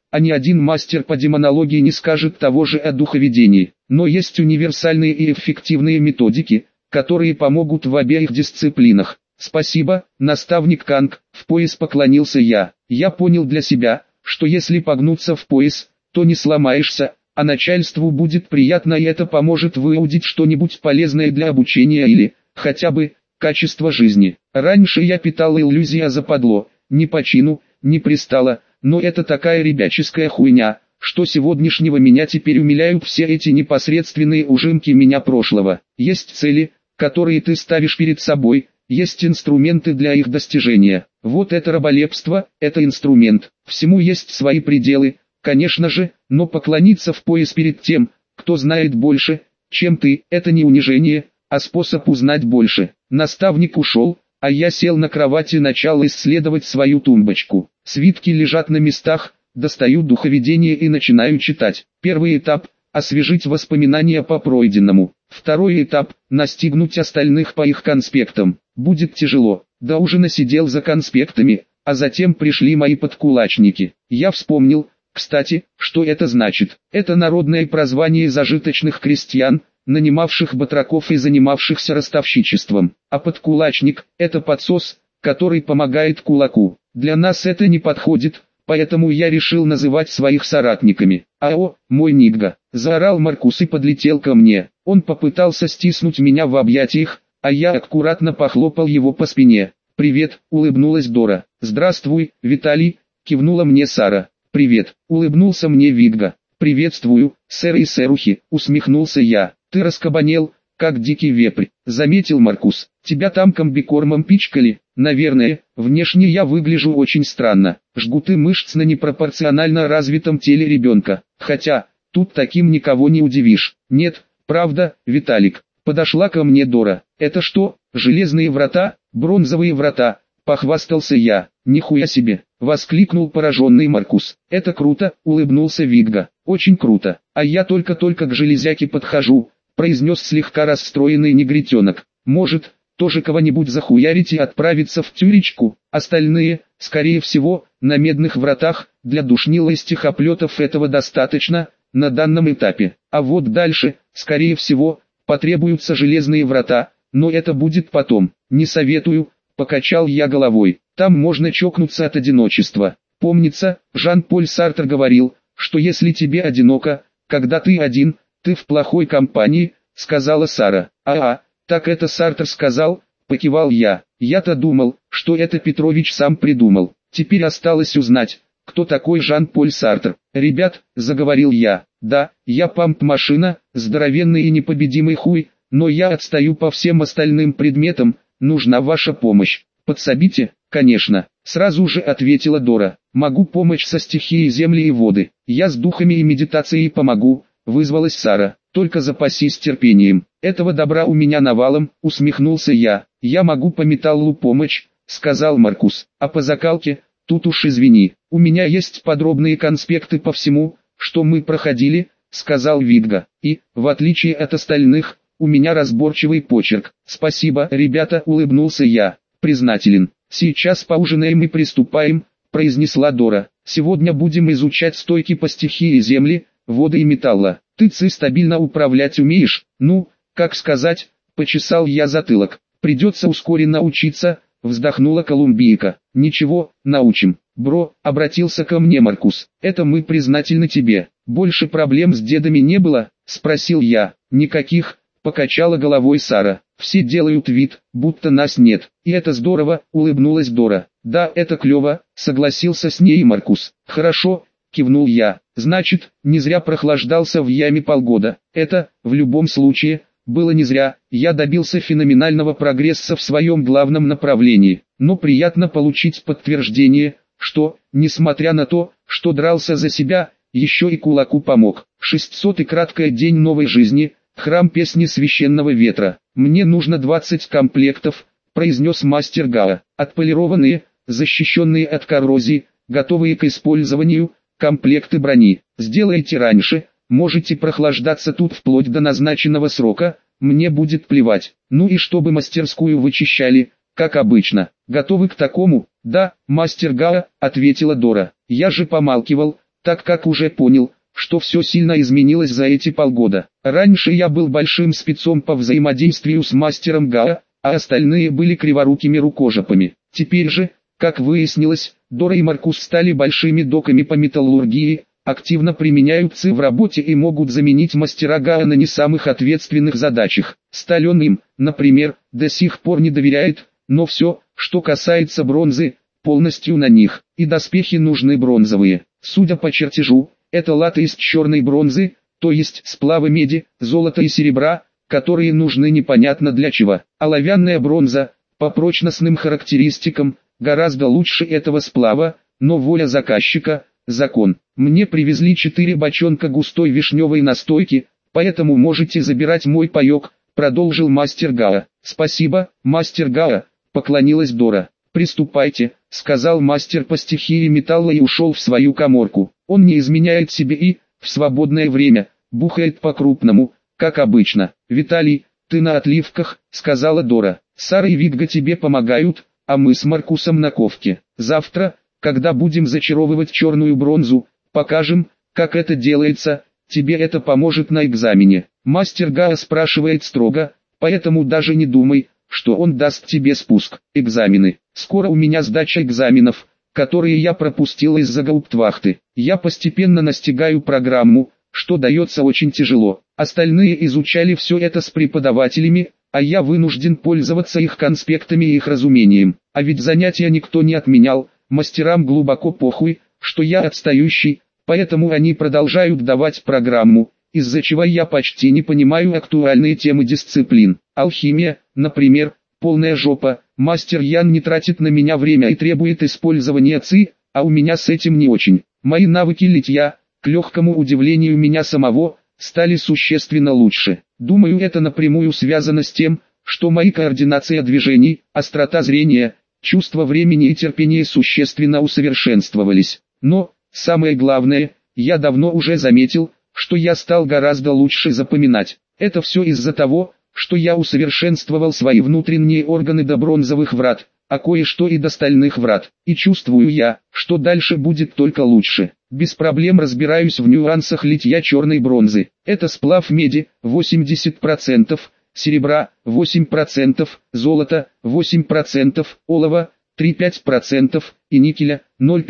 A: а ни один мастер по демонологии не скажет того же о духоведении. Но есть универсальные и эффективные методики, которые помогут в обеих дисциплинах. Спасибо, наставник Канг, в пояс поклонился я. Я понял для себя, что если погнуться в пояс, то не сломаешься, а начальству будет приятно и это поможет выудить что-нибудь полезное для обучения или, хотя бы, качества жизни. Раньше я питал иллюзии о западло, не по чину, не пристало, но это такая ребяческая хуйня, что сегодняшнего меня теперь умиляют все эти непосредственные ужимки меня прошлого. Есть цели, которые ты ставишь перед собой, есть инструменты для их достижения. Вот это раболепство, это инструмент. Всему есть свои пределы, конечно же, но поклониться в пояс перед тем, кто знает больше, чем ты, это не унижение, а способ узнать больше. Наставник ушел, а я сел на кровати и начал исследовать свою тумбочку. Свитки лежат на местах, достаю духоведение и начинаю читать. Первый этап – освежить воспоминания по пройденному. Второй этап – настигнуть остальных по их конспектам. Будет тяжело. До ужина сидел за конспектами, а затем пришли мои подкулачники. Я вспомнил, кстати, что это значит. Это народное прозвание зажиточных крестьян, нанимавших батраков и занимавшихся ростовщичеством. А подкулачник – это подсос, который помогает кулаку. Для нас это не подходит, поэтому я решил называть своих соратниками. «Ао, мой Нигга!» – заорал Маркус и подлетел ко мне. Он попытался стиснуть меня в объятиях, а я аккуратно похлопал его по спине. «Привет», – улыбнулась Дора. «Здравствуй, Виталий», – кивнула мне Сара. «Привет», – улыбнулся мне Вигга. «Приветствую, сэр и сэрухи», – усмехнулся я. «Ты раскабанел, как дикий вепрь», – заметил Маркус. «Тебя там комбикормом пичкали?» «Наверное, внешне я выгляжу очень странно. Жгуты мышц на непропорционально развитом теле ребенка. Хотя, тут таким никого не удивишь». «Нет, правда, Виталик». Подошла ко мне Дора. «Это что, железные врата, бронзовые врата?» – похвастался я. «Нихуя себе!» – воскликнул пораженный Маркус. «Это круто!» – улыбнулся Вигга. «Очень круто! А я только-только к железяке подхожу», – произнес слегка расстроенный негритенок. «Может, тоже кого-нибудь захуярить и отправиться в тюречку? Остальные, скорее всего, на медных вратах, для душнила и стихоплетов этого достаточно, на данном этапе. А вот дальше, скорее всего, потребуются железные врата, но это будет потом. Не советую», – покачал я головой. «Там можно чокнуться от одиночества. Помнится, Жан-Поль Сартр говорил, что если тебе одиноко, когда ты один, ты в плохой компании», – сказала Сара. «Ага, так это Сартр сказал», – покивал я. «Я-то думал, что это Петрович сам придумал. Теперь осталось узнать, кто такой Жан-Поль Сартр». «Ребят», – заговорил я, – «да, я памп-машина, здоровенный и непобедимый хуй, но я отстаю по всем остальным предметам, нужна ваша помощь. Подсобите?» «Конечно», – сразу же ответила Дора. «Могу помочь со стихией земли и воды. Я с духами и медитацией помогу», – вызвалась Сара. «Только запасись терпением. Этого добра у меня навалом», – усмехнулся я. «Я могу по металлу помочь», – сказал Маркус. «А по закалке, тут уж извини. У меня есть подробные конспекты по всему, что мы проходили», – сказал Вигга. «И, в отличие от остальных, у меня разборчивый почерк». «Спасибо, ребята», – улыбнулся я. «Признателен. Сейчас поужинаем и приступаем», – произнесла Дора. «Сегодня будем изучать стойки по стихии земли, воды и металла. Ты стабильно управлять умеешь?» «Ну, как сказать», – почесал я затылок. «Придется ускоренно учиться», – вздохнула Колумбийка. «Ничего, научим». «Бро», – обратился ко мне Маркус. «Это мы признательны тебе. Больше проблем с дедами не было?» – спросил я. «Никаких», – покачала головой Сара. «Все делают вид, будто нас нет. И это здорово», – улыбнулась Дора. «Да, это клево», – согласился с ней Маркус. «Хорошо», – кивнул я. «Значит, не зря прохлаждался в яме полгода. Это, в любом случае, было не зря. Я добился феноменального прогресса в своем главном направлении. Но приятно получить подтверждение, что, несмотря на то, что дрался за себя, еще и кулаку помог. 600 и краткое день новой жизни, храм песни священного ветра. Мне нужно 20 комплектов», – произнес мастер Гао. «Отполированные, защищенные от коррозии, готовые к использованию, комплекты брони. Сделайте раньше, можете прохлаждаться тут вплоть до назначенного срока, мне будет плевать. Ну и чтобы мастерскую вычищали, как обычно. Готовы к такому?» «Да, мастер Гао», – ответила Дора. «Я же помалкивал, так как уже понял, что все сильно изменилось за эти полгода. Раньше я был большим спецом по взаимодействию с мастером Гао, а остальные были криворукими рукожопами. Теперь же, как выяснилось, Дора и Маркус стали большими доками по металлургии, активно применяются в работе и могут заменить мастера Гао на не самых ответственных задачах. Сталь он им, например, до сих пор не доверяет, но все, что касается бронзы, полностью на них, и доспехи нужны бронзовые. Судя по чертежу, это латы из черной бронзы, то есть сплавы меди, золота и серебра, которые нужны непонятно для чего. Оловянная бронза, по прочностным характеристикам, гораздо лучше этого сплава, но воля заказчика – закон. Мне привезли 4 бочонка густой вишневой настойки, поэтому можете забирать мой паёк, продолжил мастер Гао. Спасибо, мастер Гао, поклонилась Дора. Приступайте, сказал мастер по стихии металла и ушел в свою каморку. Он не изменяет себе и, в свободное время, бухает по-крупному, как обычно. Виталий, ты на отливках, сказала Дора. Сара и Вигга тебе помогают, а мы с Маркусом на ковке. Завтра, когда будем зачаровывать черную бронзу, покажем, как это делается, тебе это поможет на экзамене. Мастер Гао спрашивает строго, поэтому даже не думай, что он даст тебе спуск. Экзамены. Скоро у меня сдача экзаменов, которые я пропустил из-за гауптвахты. Я постепенно настигаю программу, что дается очень тяжело. Остальные изучали все это с преподавателями, а я вынужден пользоваться их конспектами и их разумением. А ведь занятия никто не отменял, мастерам глубоко похуй, что я отстающий, поэтому они продолжают давать программу, из-за чего я почти не понимаю актуальные темы дисциплин. Алхимия, например, полная жопа, мастер Ян не тратит на меня время и требует использования ЦИ, а у меня с этим не очень. Мои навыки литья, к легкому удивлению меня самого, стали существенно лучше. Думаю, это напрямую связано с тем, что мои координация движений, острота зрения, чувство времени и терпение существенно усовершенствовались. Но, самое главное, я давно уже заметил, что я стал гораздо лучше запоминать. Это все из-за того, что я усовершенствовал свои внутренние органы до бронзовых врат, а кое-что и до стальных врат. И чувствую я, что дальше будет только лучше. Без проблем разбираюсь в нюансах литья черной бронзы. Это сплав меди, 80%, серебра, 8%, золота, 8%, олова, 3,5% и никеля,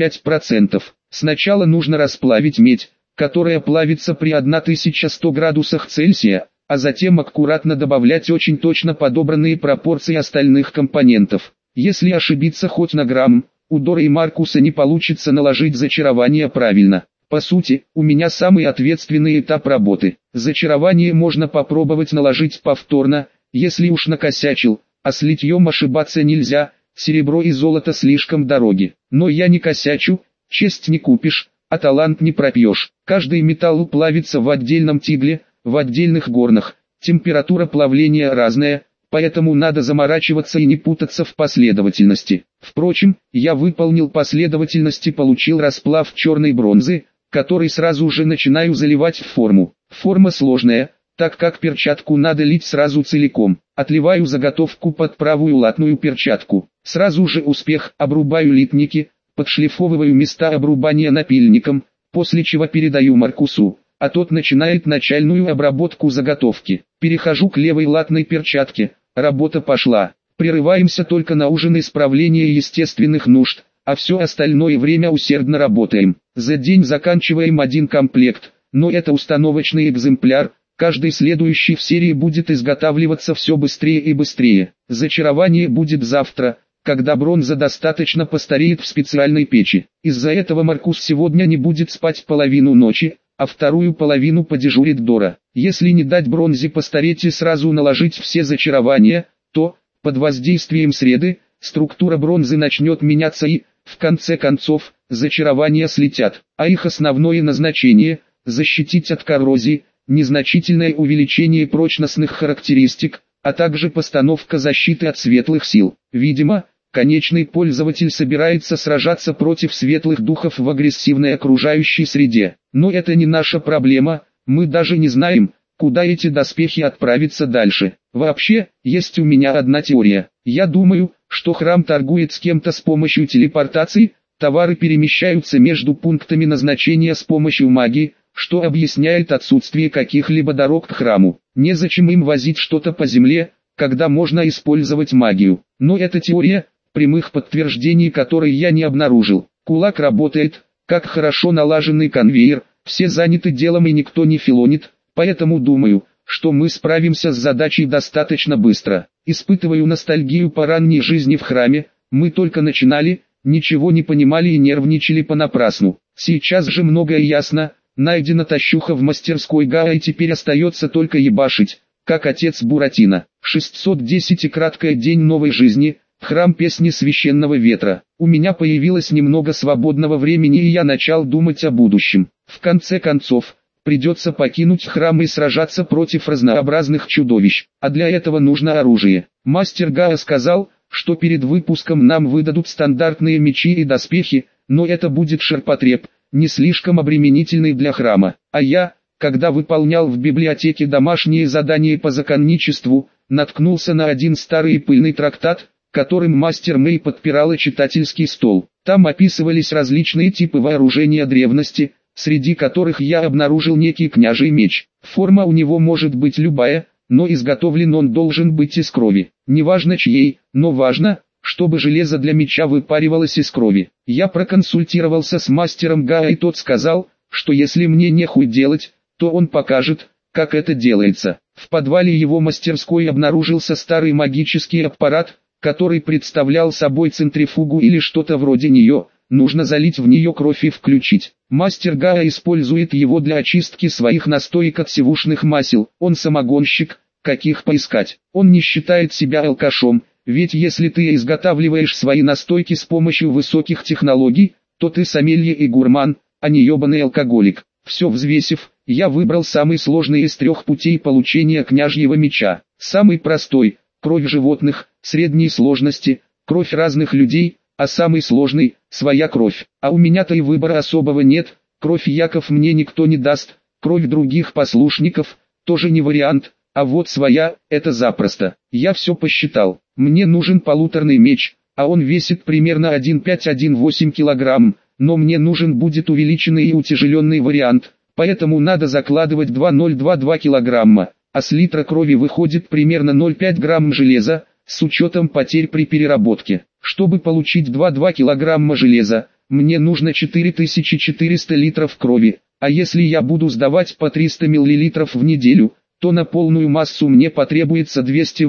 A: 0,5%. Сначала нужно расплавить медь, которая плавится при 1100 градусах Цельсия, а затем аккуратно добавлять очень точно подобранные пропорции остальных компонентов. Если ошибиться хоть на грамм, у Доры и Маркуса не получится наложить зачарование правильно. По сути, у меня самый ответственный этап работы. Зачарование можно попробовать наложить повторно, если уж накосячил, а с литьем ошибаться нельзя, серебро и золото слишком дороги. Но я не косячу, честь не купишь, а талант не пропьешь. Каждый металл плавится в отдельном тигле, в отдельных горнах. Температура плавления разная, поэтому надо заморачиваться и не путаться в последовательности. Впрочем, я выполнил последовательность и получил расплав черной бронзы, который сразу же начинаю заливать в форму. Форма сложная, так как перчатку надо лить сразу целиком. Отливаю заготовку под правую латную перчатку. Сразу же успех, обрубаю литники, подшлифовываю места обрубания напильником, после чего передаю Маркусу, а тот начинает начальную обработку заготовки. Перехожу к левой латной перчатке, работа пошла. Прерываемся только на ужин и исправление естественных нужд, а все остальное время усердно работаем. За день заканчиваем один комплект, но это установочный экземпляр, каждый следующий в серии будет изготавливаться все быстрее и быстрее. Зачарование будет завтра, когда бронза достаточно постареет в специальной печи. Из-за этого Маркус сегодня не будет спать половину ночи, а вторую половину подежурит Дора. Если не дать бронзе постареть и сразу наложить все зачарования, то, под воздействием среды, структура бронзы начнет меняться и, в конце концов, зачарования слетят. А их основное назначение – защитить от коррозии, незначительное увеличение прочностных характеристик, а также постановка защиты от светлых сил. Видимо, конечный пользователь собирается сражаться против светлых духов в агрессивной окружающей среде. Но это не наша проблема, мы даже не знаем, куда эти доспехи отправятся дальше. Вообще, есть у меня одна теория. Я думаю, что храм торгует с кем-то с помощью телепортации, Товары перемещаются между пунктами назначения с помощью магии, что объясняет отсутствие каких-либо дорог к храму. Незачем им возить что-то по земле, когда можно использовать магию. Но это теория, прямых подтверждений которой я не обнаружил. Кулак работает, как хорошо налаженный конвейер, все заняты делом и никто не филонит, поэтому думаю, что мы справимся с задачей достаточно быстро. Испытываю ностальгию по ранней жизни в храме, мы только начинали, ничего не понимали и нервничали понапрасну. Сейчас же многое ясно, найдена тащуха в мастерской Гао и теперь остается только ебашить, как отец Буратино. 610 и краткая день новой жизни, храм песни священного ветра. У меня появилось немного свободного времени и я начал думать о будущем. В конце концов, придется покинуть храм и сражаться против разнообразных чудовищ, а для этого нужно оружие. Мастер Гао сказал, что перед выпуском нам выдадут стандартные мечи и доспехи, но это будет ширпотреб, не слишком обременительный для храма. А я, когда выполнял в библиотеке домашние задания по законничеству, наткнулся на один старый и пыльный трактат, которым мастер Мэй подпирала читательский стол. Там описывались различные типы вооружения древности, среди которых я обнаружил некий княжий меч. Форма у него может быть любая, но изготовлен он должен быть из крови. Неважно чьей, но важно, чтобы железо для меча выпаривалось из крови. Я проконсультировался с мастером Гао и тот сказал, что если мне нехуй делать, то он покажет, как это делается. В подвале его мастерской обнаружился старый магический аппарат, который представлял собой центрифугу или что-то вроде нее. Нужно залить в нее кровь и включить. Мастер Гао использует его для очистки своих настоек от сивушных масел. Он самогонщик, каких поискать. Он не считает себя алкашом, ведь если ты изготавливаешь свои настойки с помощью высоких технологий, то ты сомелье и гурман, а не ебаный алкоголик. Все взвесив, я выбрал самый сложный из трех путей получения княжьего меча. Самый простой – кровь животных, средней сложности, кровь разных людей, а самый сложный – своя кровь. А у меня-то и выбора особого нет, кровь яков мне никто не даст, кровь других послушников – тоже не вариант, а вот своя – это запросто. Я все посчитал, мне нужен полуторный меч, а он весит примерно 1,5–1,8 килограмм, но мне нужен будет увеличенный и утяжеленный вариант, поэтому надо закладывать 2,022 килограмма, а с литра крови выходит примерно 0,5 грамм железа, с учетом потерь при переработке. Чтобы получить 2,2 килограмма железа, мне нужно 4400 литров крови, а если я буду сдавать по 300 миллилитров в неделю, то на полную массу мне потребуется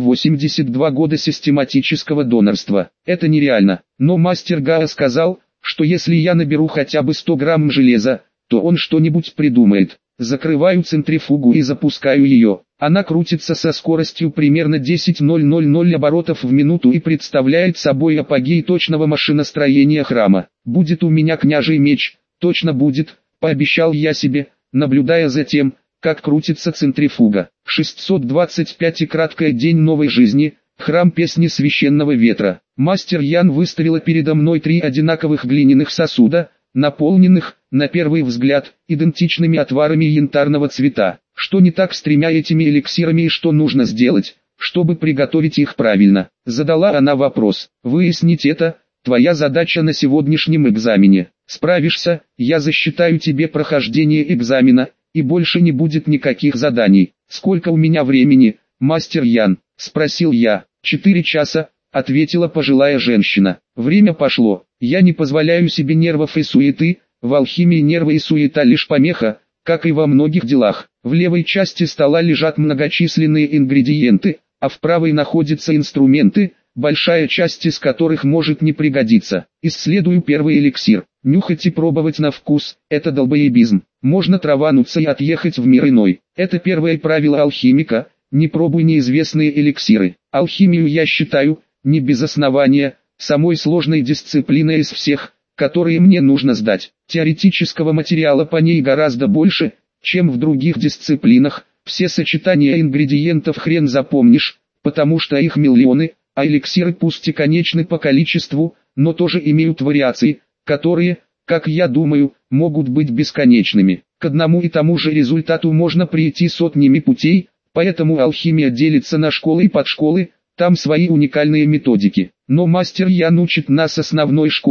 A: 282 года систематического донорства. Это нереально, но мастер Гао сказал, что если я наберу хотя бы 100 грамм железа, то он что-нибудь придумает. Закрываю центрифугу и запускаю ее. Она крутится со скоростью примерно 10,000 оборотов в минуту и представляет собой апогей точного машиностроения храма. Будет у меня княжий меч, точно будет, пообещал я себе, наблюдая за тем, как крутится центрифуга. 625 и краткая день новой жизни, храм песни священного ветра. Мастер Ян выставила передо мной 3 одинаковых глиняных сосуда, наполненных, на первый взгляд, идентичными отварами янтарного цвета. Что не так с 3 этими эликсирами и что нужно сделать, чтобы приготовить их правильно? Задала она вопрос. Выяснить это – твоя задача на сегодняшнем экзамене. Справишься, я засчитаю тебе прохождение экзамена, и больше не будет никаких заданий. Сколько у меня времени, мастер Ян? Спросил я. 4 часа, ответила пожилая женщина. Время пошло, я не позволяю себе нервов и суеты, в алхимии нервы и суета лишь помеха, как и во многих делах. В левой части стола лежат многочисленные ингредиенты, а в правой находятся инструменты, большая часть из которых может не пригодиться. Исследую первый эликсир. Нюхать и пробовать на вкус – это долбоебизм. Можно травануться и отъехать в мир иной. Это первое правило алхимика – не пробуй неизвестные эликсиры. Алхимию я считаю, не без основания, самой сложной дисциплиной из всех, которые мне нужно сдать. Теоретического материала по ней гораздо больше, чем в других дисциплинах. Все сочетания ингредиентов хрен запомнишь, потому что их миллионы, а эликсиры пусть и конечны по количеству, но тоже имеют вариации, которые, как я думаю, могут быть бесконечными. К одному и тому же результату можно прийти сотнями путей, поэтому алхимия делится на школы и подшколы, там свои уникальные методики. Но мастер Ян учит нас основной школе,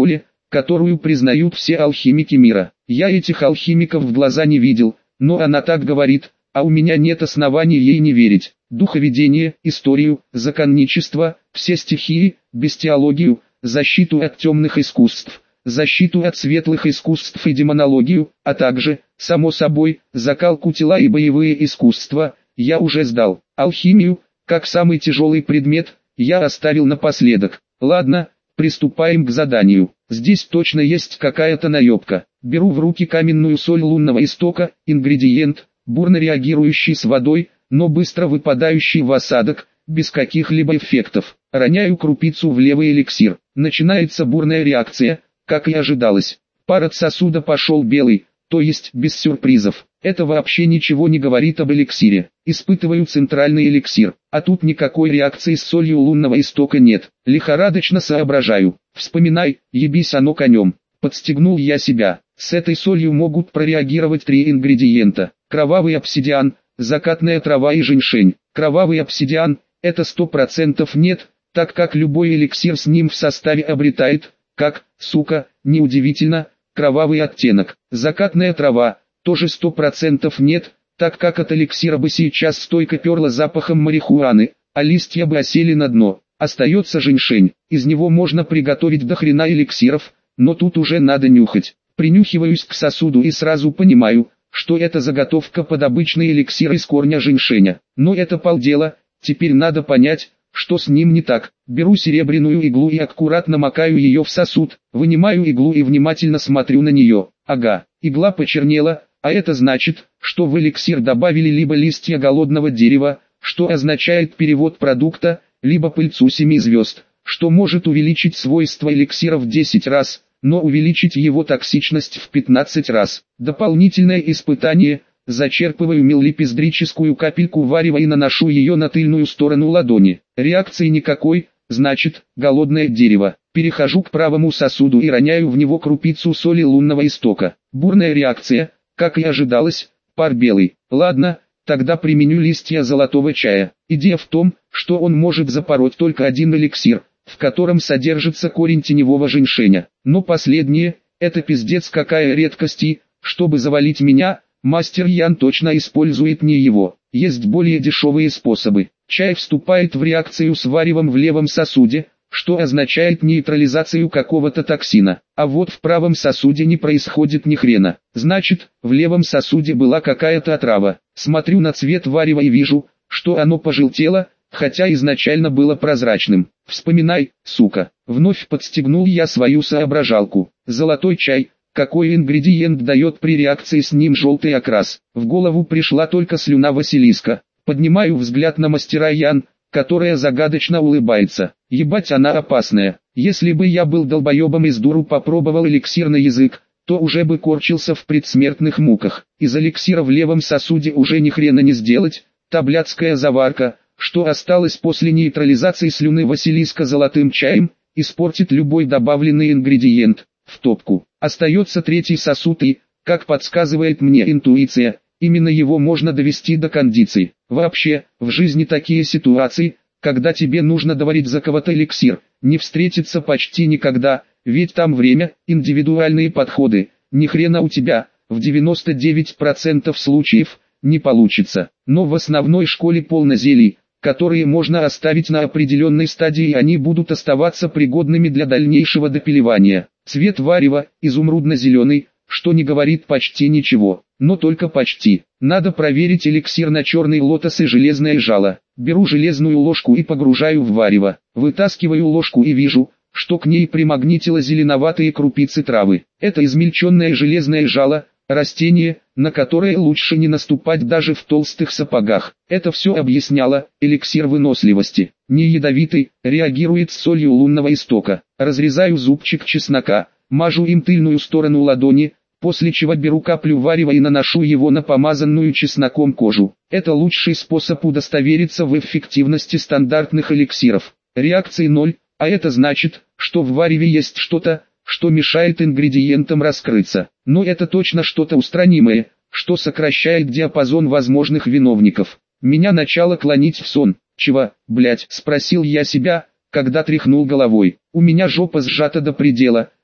A: которую признают все алхимики мира. Я этих алхимиков в глаза не видел, но она так говорит, а у меня нет оснований ей не верить. Духоведение, историю, законничество, все стихии, бестиологию, защиту от темных искусств, защиту от светлых искусств и демонологию, а также, само собой, закалку тела и боевые искусства, я уже сдал. Алхимию, как самый тяжелый предмет, я оставил напоследок. Ладно, приступаем к заданию. Здесь точно есть какая-то наебка. Беру в руки каменную соль лунного истока, ингредиент, бурно реагирующий с водой, но быстро выпадающий в осадок, без каких-либо эффектов. Роняю крупицу в левый эликсир. Начинается бурная реакция, как и ожидалось. Пар от сосуда пошел белый, то есть без сюрпризов. Это вообще ничего не говорит об эликсире. Испытываю центральный эликсир, а тут никакой реакции с солью лунного истока нет. Лихорадочно соображаю. Вспоминай, ебись оно конем. Подстегнул я себя. С этой солью могут прореагировать 3 ингредиента. Кровавый обсидиан, закатная трава и женьшень. Кровавый обсидиан – это 100% нет, так как любой эликсир с ним в составе обретает, как, сука, неудивительно, кровавый оттенок. Закатная трава – тоже 100% нет, так как от эликсира бы сейчас стойко перло запахом марихуаны, а листья бы осели на дно. Остается женьшень, из него можно приготовить до хрена эликсиров, но тут уже надо нюхать. Принюхиваюсь к сосуду и сразу понимаю, что это заготовка под обычный эликсир из корня женьшеня. Но это полдела, теперь надо понять, что с ним не так. Беру серебряную иглу и аккуратно макаю ее в сосуд, вынимаю иглу и внимательно смотрю на нее. Ага, игла почернела, а это значит, что в эликсир добавили либо листья голодного дерева, что означает перевод продукта, либо пыльцу 7 звезд, что может увеличить свойства эликсира в 10 раз, но увеличить его токсичность в 15 раз. Дополнительное испытание: зачерпываю миллипиздрическую капельку варева и наношу ее на тыльную сторону ладони. Реакции никакой, значит, голодное дерево. Перехожу к правому сосуду и роняю в него крупицу соли лунного истока. Бурная реакция, как и ожидалось, пар белый. Ладно, тогда применю листья золотого чая. Идея в том, что он может запороть только один эликсир, в котором содержится корень теневого женьшеня. Но последнее, это пиздец какая редкость, и, чтобы завалить меня, мастер Ян точно использует не его. Есть более дешевые способы. Чай вступает в реакцию с варевом в левом сосуде, что означает нейтрализацию какого-то токсина. А вот в правом сосуде не происходит ни хрена. Значит, в левом сосуде была какая-то отрава. Смотрю на цвет варева и вижу, что оно пожелтело, хотя изначально было прозрачным. Вспоминай, сука. Вновь подстегнул я свою соображалку. Золотой чай. Какой ингредиент дает при реакции с ним желтый окрас? В голову пришла только слюна Василиска. Поднимаю взгляд на мастера Ян, которая загадочно улыбается. Ебать, она опасная. Если бы я был долбоебом и с дуру попробовал эликсир на язык, то уже бы корчился в предсмертных муках. Из эликсира в левом сосуде уже ни хрена не сделать. Та блядская заварка, что осталось после нейтрализации слюны Василиска золотым чаем, испортит любой добавленный ингредиент. В топку. Остается третий сосуд и, как подсказывает мне интуиция, именно его можно довести до кондиции. Вообще, в жизни такие ситуации, когда тебе нужно доварить за кого-то эликсир, не встретится почти никогда, ведь там время, индивидуальные подходы, ни хрена у тебя, в 99% случаев, не получится. Но в основной школе полно зелий, которые можно оставить на определенной стадии, и они будут оставаться пригодными для дальнейшего допиливания. Цвет варева изумрудно-зеленый, что не говорит почти ничего, но только почти. Надо проверить эликсир на черный лотос и железное жало. Беру железную ложку и погружаю в варево. Вытаскиваю ложку и вижу, что к ней примагнитило зеленоватые крупицы травы. Это измельченное железное жало, растение, на которое лучше не наступать даже в толстых сапогах. Это все объясняло: эликсир выносливости. Не ядовитый, реагирует с солью лунного истока. Разрезаю зубчик чеснока, мажу им тыльную сторону ладони, после чего беру каплю варева и наношу его на помазанную чесноком кожу. Это лучший способ удостовериться в эффективности стандартных эликсиров. Реакции 0, а это значит, что в вареве есть что-то, что мешает ингредиентам раскрыться. Но это точно что-то устранимое, что сокращает диапазон возможных виновников. Меня начало клонить в сон. «Чего, блять?» – спросил я себя, когда тряхнул головой. У меня жопа сжата до предела,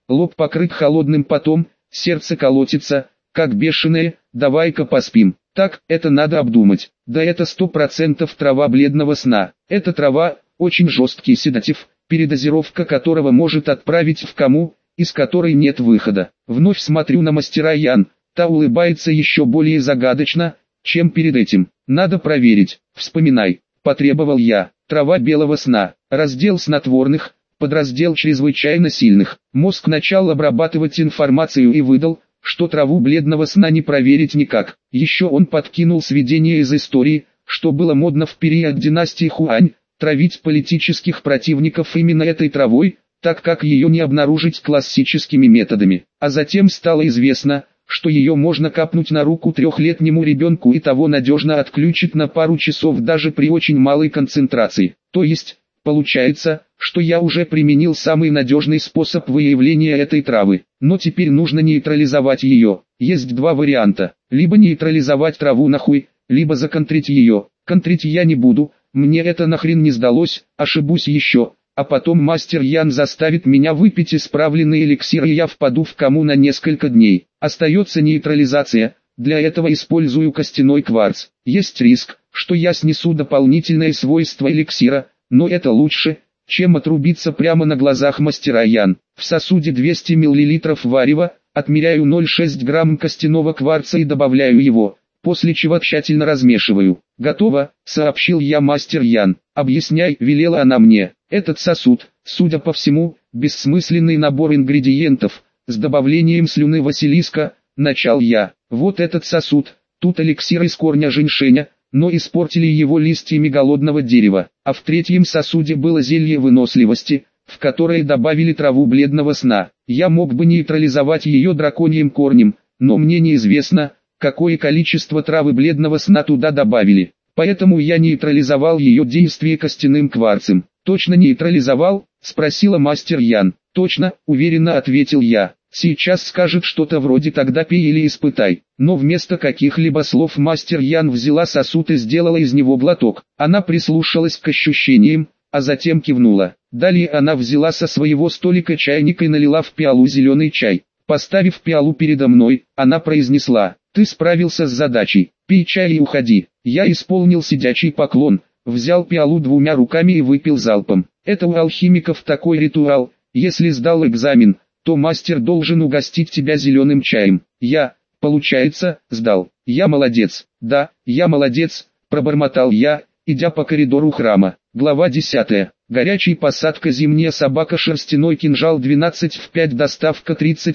A: лоб покрыт холодным потом, сердце колотится, как бешеное, давай-ка поспим. Так, это надо обдумать. Да это 100% трава бледного сна. Эта трава, очень жесткий седатив, передозировка которого может отправить в кому, из которой нет выхода. Вновь смотрю на мастера Ян, та улыбается еще более загадочно, чем перед этим. Надо проверить, вспоминай, потребовал я. Трава белого сна, раздел снотворных, подраздел чрезвычайно сильных. Мозг начал обрабатывать информацию и выдал, что траву бледного сна не проверить никак. Еще он подкинул сведения из истории, что было модно в период династии Хуань, травить политических противников именно этой травой, так как ее не обнаружить классическими методами. А затем стало известно, что ее можно капнуть на руку 3-летнему ребенку и того надежно отключить на пару часов даже при очень малой концентрации. То есть, получается, что я уже применил самый надежный способ выявления этой травы. Но теперь нужно нейтрализовать ее. Есть два варианта. Либо нейтрализовать траву нахуй, либо законтрить ее. Контрить я не буду, мне это нахрен не сдалось, ошибусь еще. А потом мастер Ян заставит меня выпить исправленный эликсир и я впаду в кому на несколько дней. Остается нейтрализация, для этого использую костяной кварц. Есть риск, что я снесу дополнительные свойства эликсира, но это лучше, чем отрубиться прямо на глазах мастера Ян. В сосуде 200 мл варева, отмеряю 0,6 грамм костяного кварца и добавляю его, после чего тщательно размешиваю. «Готово», — сообщил я мастер Ян. «Объясняй», — велела она мне. Этот сосуд, судя по всему, бессмысленный набор ингредиентов, с добавлением слюны Василиска, начал я. Вот этот сосуд, тут эликсир из корня женьшеня, но испортили его листьями голодного дерева. А в третьем сосуде было зелье выносливости, в которое добавили траву бледного сна. Я мог бы нейтрализовать ее драконьим корнем, но мне неизвестно, какое количество травы бледного сна туда добавили. Поэтому я нейтрализовал ее действие костяным кварцем. «Точно нейтрализовал?» — спросила мастер Ян. «Точно», — уверенно ответил я. «Сейчас скажет что-то вроде «тогда пей или испытай». Но вместо каких-либо слов мастер Ян взяла сосуд и сделала из него глоток. Она прислушалась к ощущениям, а затем кивнула. Далее она взяла со своего столика чайник и налила в пиалу зеленый чай. Поставив пиалу передо мной, она произнесла: «Ты справился с задачей, пей чай и уходи». Я исполнил сидячий поклон, взял пиалу двумя руками и выпил залпом. Это у алхимиков такой ритуал: если сдал экзамен, то мастер должен угостить тебя зеленым чаем. Я, получается, сдал. Я молодец. Да, я молодец, пробормотал я, идя по коридору храма. Глава 10. Горячий посадка зимняя собака шерстяной кинжал 12 в 5 доставка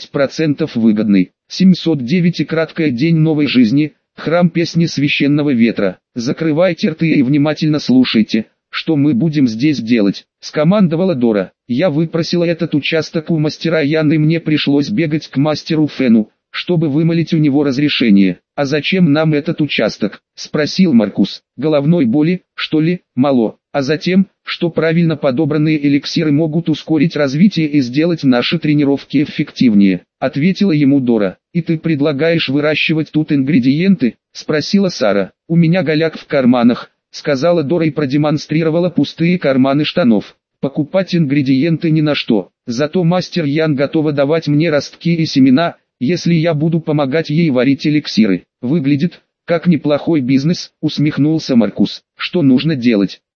A: 30% выгодный. 709 и краткое день новой жизни. Храм песни священного ветра. Закрывайте рты и внимательно слушайте, что мы будем здесь делать, скомандовала Дора. Я выпросила этот участок у мастера Ян и мне пришлось бегать к мастеру Фену, чтобы вымолить у него разрешение. «А зачем нам этот участок?» – спросил Маркус. «Головной боли, что ли, мало? А затем, что правильно подобранные эликсиры могут ускорить развитие и сделать наши тренировки эффективнее», – ответила ему Дора. «И ты предлагаешь выращивать тут ингредиенты?» – спросила Сара. «У меня голяк в карманах», — сказала Дора и продемонстрировала пустые карманы штанов. «Покупать ингредиенты ни на что. Зато мастер Ян готова давать мне ростки и семена, если я буду помогать ей варить эликсиры. Выглядит, как неплохой бизнес», — усмехнулся Маркус. «Что нужно делать?»